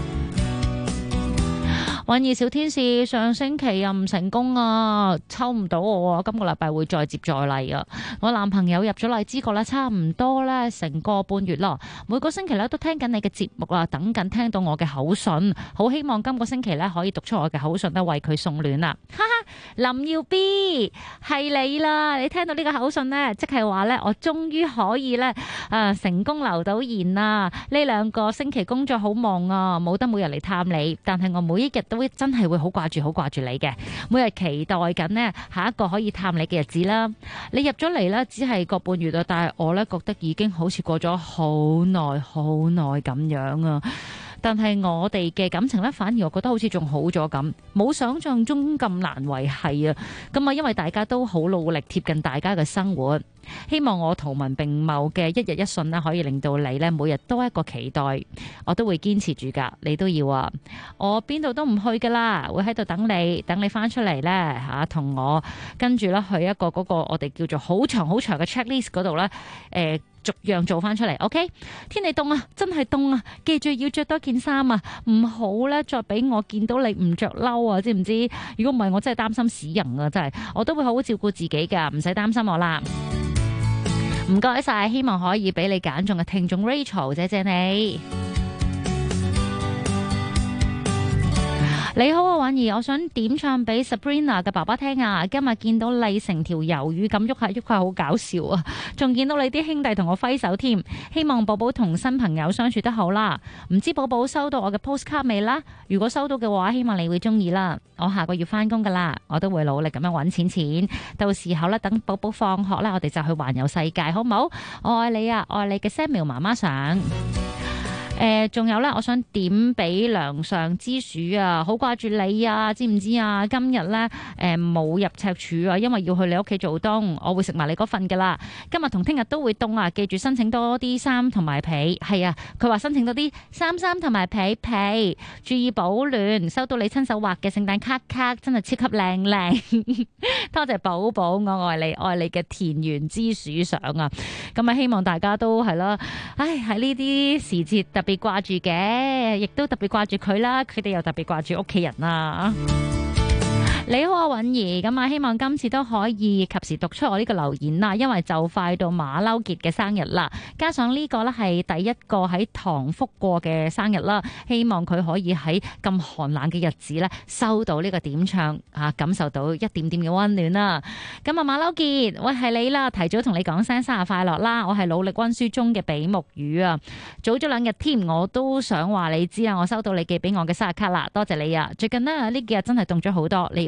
允兒小天使，上星期又唔成功啊，抽唔到我啊，今個禮拜會再接再厲啊！我男朋友入咗荔枝角咧，差唔多咧成個半月咯，每個星期咧都聽緊你嘅節目啦，等緊聽到我嘅口信，好希望今個星期咧可以讀出我嘅口信咧，為佢送暖啊！哈哈，林耀 B 係你啦，你聽到呢個口信咧，即係話咧我終於可以咧成功留到言啦！呢2個星期工作好忙啊，冇得每日嚟探你，但係我每一日都真係會好掛住你嘅，每日期待緊呢下一個可以探你嘅日子啦。你入咗嚟呢，只係個半月啊，但係我呢覺得已經好似過咗好耐咁樣啊。但係我哋嘅感情呢，反而我覺得好似仲好咗咁，冇想象中咁難維繫啊。咁啊，因為大家都好努力貼近大家嘅生活，希望我圖文並茂嘅一日一信呢，可以令到你呢每日多一個期待，我都會堅持住噶。你都要啊，我邊度都唔去噶啦，會喺度等你翻出嚟呢，吓，同我跟住咧去一個嗰個我哋叫做好長嘅 checklist 嗰度呢。逐樣做翻出嚟 ，OK？ 天氣凍啊，真係凍啊！記住要着多件衫啊，唔好咧再俾我見到你唔着褸啊，知唔知？如果唔係，我真係擔心死人啊！真係，我都會好好照顧自己噶，唔使擔心我啦。唔該晒，希望可以俾你揀中嘅聽眾 Rachel， 謝謝你。你好啊，允兒，我想點唱俾 Sabrina 嘅爸爸聽啊！今日見到你成條魷魚咁喐下，好搞笑啊！仲見到你啲兄弟同我揮手添，希望寶寶同新朋友相處得好啦。唔知寶寶收到我嘅 postcard 未啦？如果收到嘅話，希望你會中意啦。我下個月翻工噶啦，我都會努力咁樣揾錢，到時候咧等寶寶放學咧，我哋就去環遊世界，好唔好？我愛你啊，愛你嘅 Samuel 媽媽上。仲有咧，我想點俾梁上之鼠啊，好掛住你啊，知唔知啊？今日咧冇入赤柱啊，因為要去你屋企做冬，我會食埋你嗰份噶啦。今日同聽日都會凍啊，記住申請多啲衫同埋被。係啊，佢話申請多啲衫同埋被，注意保暖。收到你親手畫嘅聖誕卡，真係超級靚。多謝寶寶，我愛你嘅田園之鼠相啊！咁啊，希望大家都係啦。唉，喺呢啲時節特別掛住嘅，亦都特別掛住佢啦，佢哋又特別掛住屋企人啦。你好啊，允兒，咁啊，希望今次都可以及時讀出我呢個留言啦，因為就快到馬騮傑嘅生日啦，加上呢個呢係第一個喺塘福過嘅生日啦，希望佢可以喺咁寒冷嘅日子呢收到呢個點唱啊，感受到一點點嘅溫暖啦。咁啊，馬騮傑，喂，係你啦，提早同你講聲生日快樂啦，我係努力溫書中嘅比目魚啊，早咗2日添，我都想話你知啊，我收到你寄俾我嘅生日卡啦，多謝你啊！最近呢幾日真係凍咗好多，你要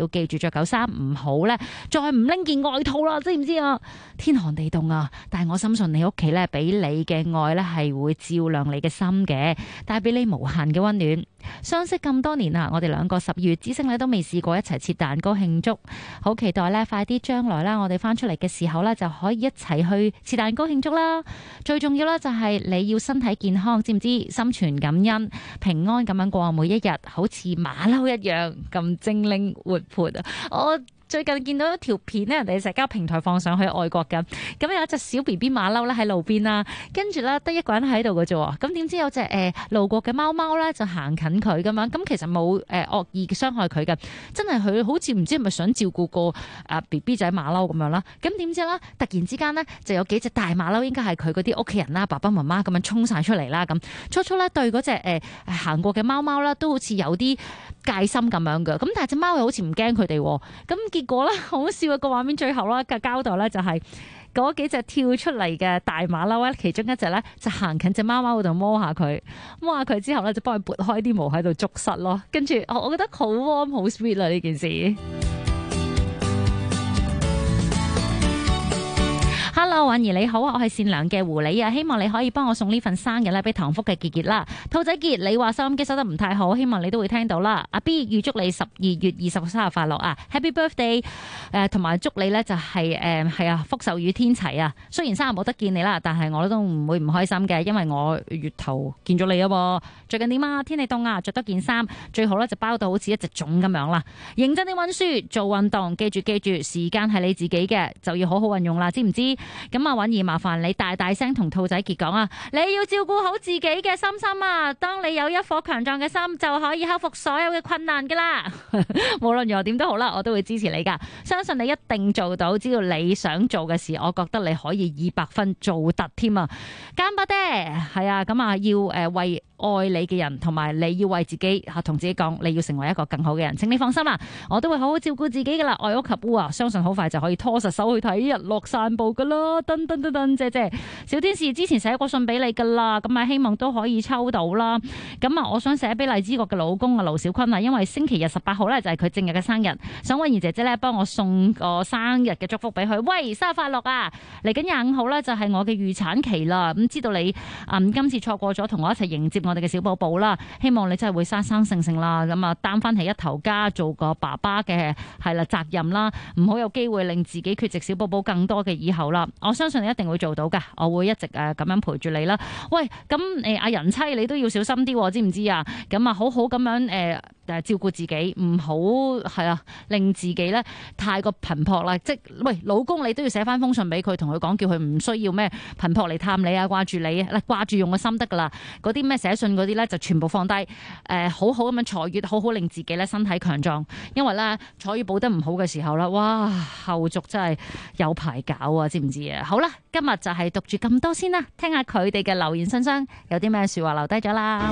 要記住着舊衫，唔好咧再唔拎件外套啦，知唔知啊？天寒地凍啊，但係我深信你屋企咧俾你嘅愛咧係會照亮你嘅心嘅，帶俾你無限嘅溫暖。相識咁多年啦，我哋兩個12月之星咧都未試過一齊切蛋糕慶祝，好期待咧快啲將來啦，我哋翻出嚟嘅時候咧就可以一齊去切蛋糕慶祝啦。最重要啦就係你要身體健康，知唔知？心存感恩，平安咁樣過每一日，好似馬騮一樣咁精靈活潑啊！我最近見到一條片咧，人哋社交平台放上去外國嘅，咁有一隻小 BB 馬騮咧喺路邊啦，跟住咧得一個人喺度嘅啫，咁點知有隻路過嘅貓貓咧就行近佢咁樣，咁其實冇惡意傷害佢嘅，真係佢好似唔知係咪想照顧個BB 仔馬騮咁樣啦，咁點知咧突然之間咧就有幾隻大馬騮，應該係佢嗰啲屋企人啦，爸爸媽媽咁樣衝晒出嚟啦，咁初咧對嗰隻行過嘅貓貓啦都好似有啲戒心咁樣嘅，咁但係隻貓又好似唔驚佢哋，咁結果咧好笑嘅個畫面最後啦嘅交代咧就係嗰幾隻跳出嚟嘅大馬騮咧，其中一隻咧就行近隻貓貓嗰度摸下佢之後咧就幫佢撥開啲毛喺度捉實咯，跟住我覺得好 warm 好 sweet 啦呢件事。Hello， 婉兒你好啊，我係善良嘅狐狸啊，希望你可以幫我送呢份生日咧俾唐福嘅傑傑啦。兔仔傑，你話收音機收得唔太好，希望你都會聽到啦。阿 B 預祝你12月20號生日快樂啊 ，Happy Birthday！ 同埋祝你咧就係福壽與天齊啊。雖然生日冇得見你啦，但係我都唔會唔開心嘅，因為我月頭見咗你啊。最近點啊？天氣凍啊，着多件衫，最好咧就包到好似一隻粽咁樣啦。認真啲溫書，做運動，記住，時間係你自己嘅，就要好好運用啦，知唔知？咁啊，允兒麻煩你大聲同兔仔傑講啊，你要照顧好自己嘅心啊！當你有一顆強壯嘅心，就可以克服所有嘅困難噶啦。無論如何點都好啦，我都會支持你噶，相信你一定做到。只要你想做嘅事，我覺得你可以200分做得添啊！干巴爹係啊，咁啊要為愛你嘅人，同埋你要為自己同自己講，你要成為一個更好嘅人，請你放心啦，我都會好好照顧自己噶啦。愛屋及烏啊，相信好快就可以拖實手去睇日落散步噶啦。姐，小天使之前寫過信俾你噶啦，咁啊希望都可以抽到啦。咁啊，我想寫俾荔枝角嘅老公啊盧小坤啊，因為星期日18號咧就係佢正日嘅生日，想婉兒姐姐咧幫我送個生日嘅祝福俾佢。喂，生日快樂啊！嚟緊25號咧就係我嘅預產期啦，咁知道你今次錯過咗同我一齊迎接我哋嘅小寶寶啦，希望你真係會生性啦，咁啊擔翻起一頭家，做個爸爸嘅責任啦，唔好有機會令自己缺席小寶寶更多嘅以後啦。我相信你一定會做到噶，我會一直咁樣陪住你啦。喂，咁阿人妻你都要小心啲，知唔知啊？咁啊好好咁樣照顧自己，唔好令自己咧太過頻撲啦。即喂，老公你都要寫翻封信俾佢，同佢講，叫佢唔需要咩頻撲嚟探你啊，掛住你啊，掛住用個心得噶啦。嗰啲咩寫信嗰啲咧就全部放低，好好咁樣坐月，好好令自己咧身體強壯。因為咧坐月保得唔好嘅時候啦，哇，後續真係有排搞啊，知唔知啊？好啦，今日就係讀住咁多先啦，聽下佢哋嘅留言信箱有啲咩說話留低咗啦。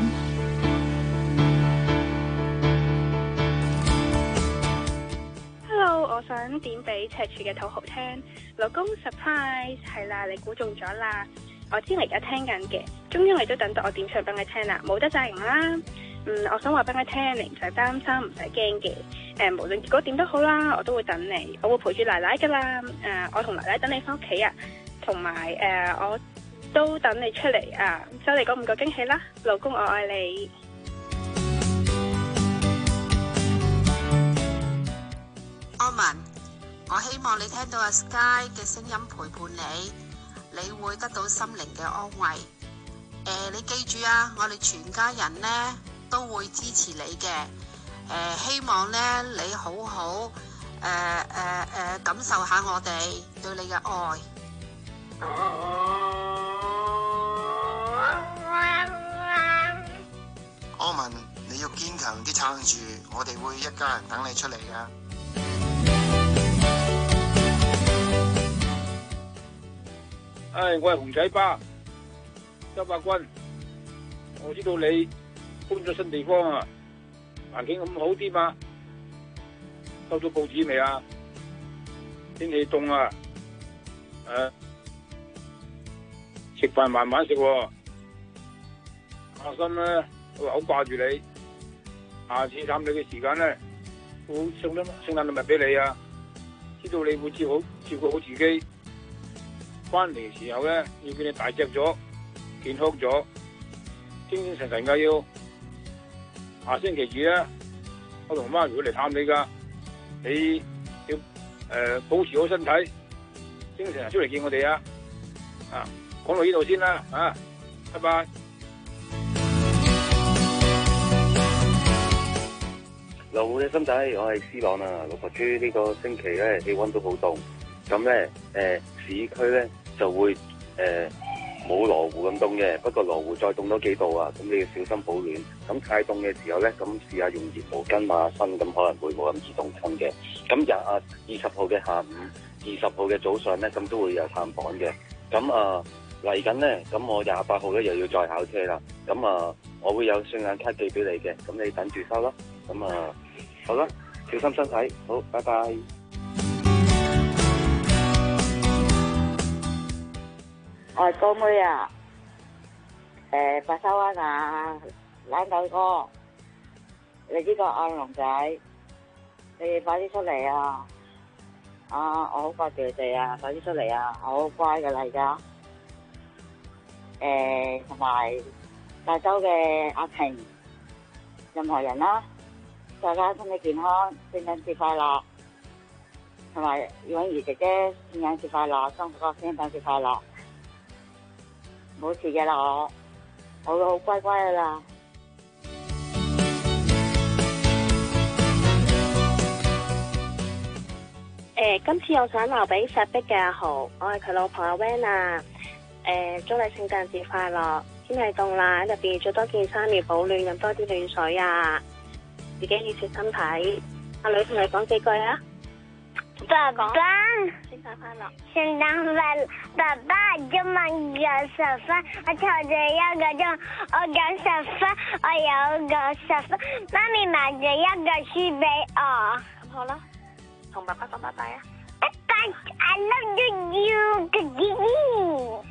我想點俾赤柱嘅土豪聽，老公 surprise 係啦，你估中咗啦！我知你而家聽緊嘅，終於你都等到我點唱俾你聽啦，冇得詐型啦。我想話俾你聽，你唔使擔心，唔使驚嘅。無論結果點都好啦，我都會等你，我會陪住奶奶噶啦。我同奶奶等你翻屋企啊，同埋我都等你出嚟啊，收你嗰5個驚喜啦，老公我愛你。 安文，我希望你聽到阿 Sky 嘅聲音陪伴你，你會得到心靈嘅安慰。你記住啊，我哋全家人呢都會支持你嘅。希望呢你好好感受下我哋對你嘅愛。 安文，你要堅強啲撐住，我哋會一家人等你出嚟噶。 我係熊仔巴周伯君，我知道你搬咗新地方啊，環境咁好啲嘛？收到報紙未啊？天氣凍啊，食飯慢慢食喎。阿心咧，我好掛住你，下次探你嘅時間咧， 好聖誕禮物俾你啊！知道你會照顧好自己。翻嚟嘅時候咧，要見你大隻咗、健康咗、精精神神噶要。下星期二咧，我同媽咪會嚟探你噶，你要保持好身體，精神出嚟見我哋啊！啊，講到呢度先啦，啊，拜拜。 老嘅心仔，我係 C 朗啊！老婆豬呢個星期咧氣溫都好凍，咁咧市區咧就會冇羅湖咁凍嘅，不過羅湖再凍多幾度啊，咁你要小心保暖。咁太凍嘅時候咧，咁試下用熱毛巾抹下身，咁可能會冇咁易凍親嘅。咁20號嘅下午，20號嘅早上咧，咁都會有探訪嘅。咁嚟緊咧，咁我28號咧又要再考車啦。咁我會有信用卡寄俾你嘅，咁你等住收啦。咁好啦，小心身體，好，拜拜。 我係高妹啊，白沙灣啊，懶狗哥，你呢個阿龍仔，你哋快啲出嚟啊！我好掛住你哋啊，快啲出嚟啊！我好乖噶啦而家，同埋大洲嘅阿平，任何人啦，大家身體健康，聖誕節快樂，同埋葉婉儀姐姐聖誕節快樂，中國聖誕節快樂。冇事嘅啦，我會好乖乖噶啦。 今次我想留俾石壁嘅阿豪，我係佢老婆阿 Van 啊。祝你聖誕節快樂！天氣凍啦，喺入邊着多件衫要保暖，飲多啲暖水啊！自己要小心睇。阿女同你講幾句啊？ 爸爸， 聖誕快樂！ 聖誕快樂！爸爸今晚有10分，我湊咗1個鐘，我有10分，我有個10分。媽咪買咗1個書俾我。 咁好啦，同爸爸講拜拜啊！ 拜拜 ，I love you，哥哥。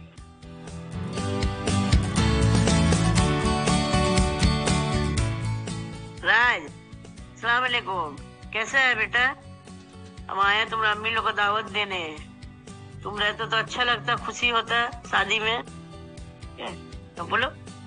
राज, सलाम अलैकुम, कैसे है बेटा? हम आए तुम अम्मी लोग को दावत देने। तुम रहते तो अच्छा लगता, खुशी होता शादी में। तो बोलो।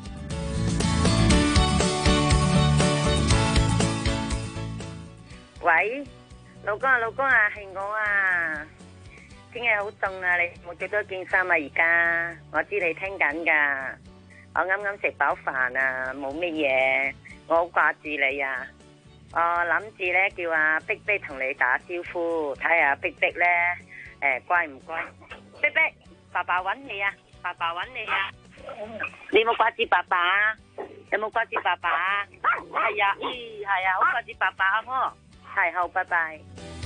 喂，老公啊，係我啊。天氣好凍啊，你冇着多件衫啊而家。我知你聽緊噶，我啱啱食飽飯啊，冇乜嘢。我好掛住你啊！我諗住咧叫阿碧碧同你打招呼，睇下碧碧咧乖唔乖？碧碧，爸爸揾你啊！爸爸揾你啊！你有冇掛住爸爸啊？有冇掛住爸爸啊？係啊，係啊，好掛住爸爸啊！我係好，拜拜。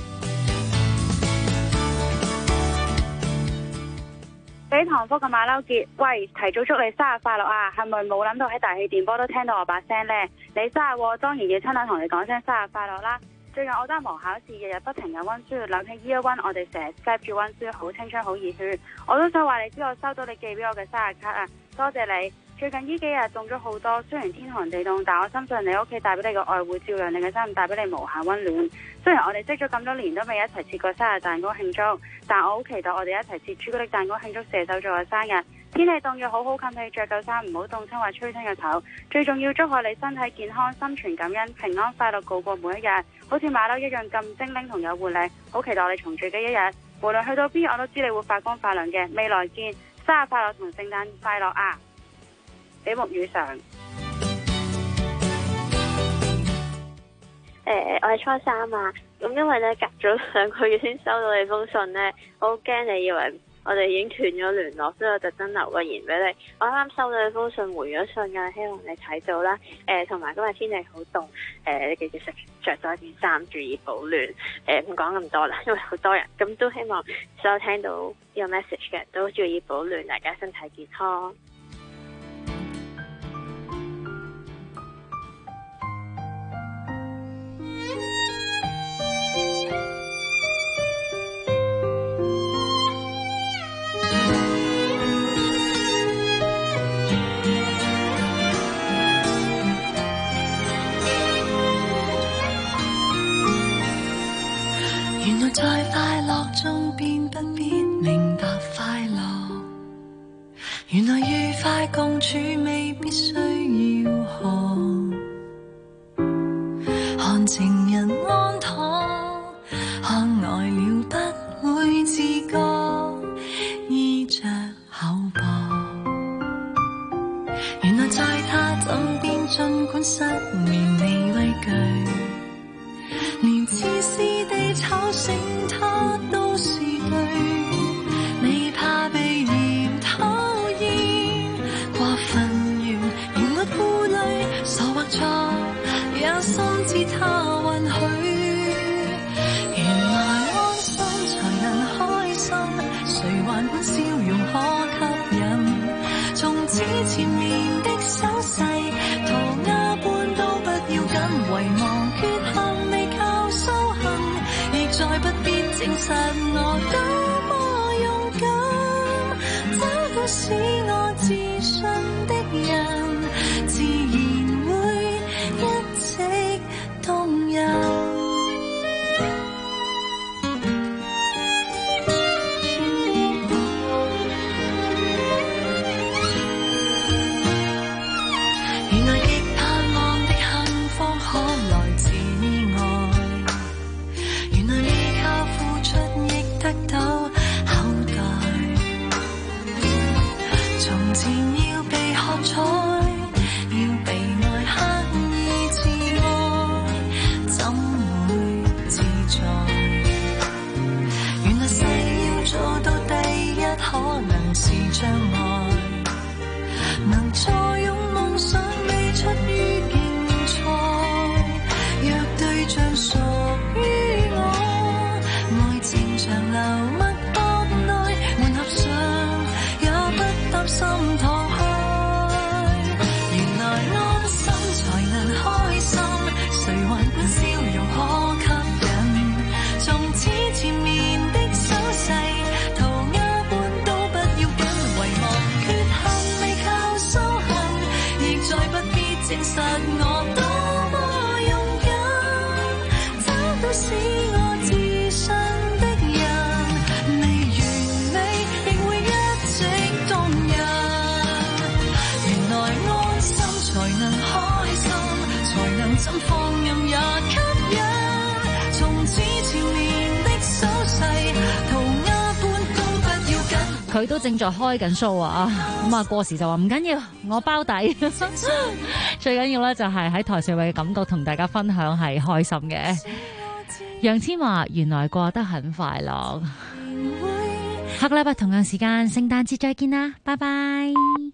俾唐福嘅馬騮傑，喂，提早祝你生日快樂啊！係咪冇諗到喺大氣電波都聽到我把聲呢？你生日喎，當然要親口同你講聲生日快樂啦！最近我都係忙考試，日日不停咁溫書，諗起 Year One，我哋成日 Skype 住溫書，好青春，好熱血。我都想話你知我收到你寄俾我嘅生日卡啊！多謝你。最近呢幾日凍咗好多，雖然天寒地凍，但我深信你屋企帶俾你嘅愛會照亮你嘅心，帶俾你無限溫暖。雖然我哋識咗咁多年都未一齊切過生日蛋糕慶祝，但我好期待我哋一齊切朱古力蛋糕慶祝射手座嘅生日。天氣凍要好好冚被，着夠衫，唔好凍親或吹親個頭。最重要祝賀你身體健康，心存感恩，平安快樂度過每一日，好似馬騮一樣咁精靈同有活力。好期待我哋重聚嘅一日，無論去到邊我都知你會發光發亮嘅。未來見，生日快樂同聖誕快樂啊！比目魚上。 我係初三啊，咁因為咧隔咗2個月先收到你封信咧，我好驚你以為我哋已經斷咗聯絡，所以我特登留個言俾你。我啱啱收到你封信，回咗信㗎，希望你睇到啦。同埋今日天氣好凍，你記住着多件衫，注意保暖。唔講咁多啦，因為好多人，咁都希望所有聽到呢個 message 嘅人都注意保暖，大家身體健康。 未必需要學，看情人安躺，看呆了不會自覺，衣着厚薄。原來在他枕邊，儘管失眠未畏懼，連自私地吵醒他都是對。你怕被嫌討厭，過分完仍沒顧慮，傻或錯也心知他允許。原來安心才能開心，誰還管笑容可吸引？從此纏綿的手勢，塗鴉般都不要緊，遺忘缺陷未靠修行，亦再不必證實我多麼勇敢。找到使我自信的人，自然會一直動人。 佢都正在開緊 show 啊！咁啊過時就話唔緊要，我包底。最緊要咧就係喺台上嘅感覺同大家分享係開心嘅。楊千嬅原來過得很快樂。下個禮拜同樣時間聖誕節再見啦，拜拜。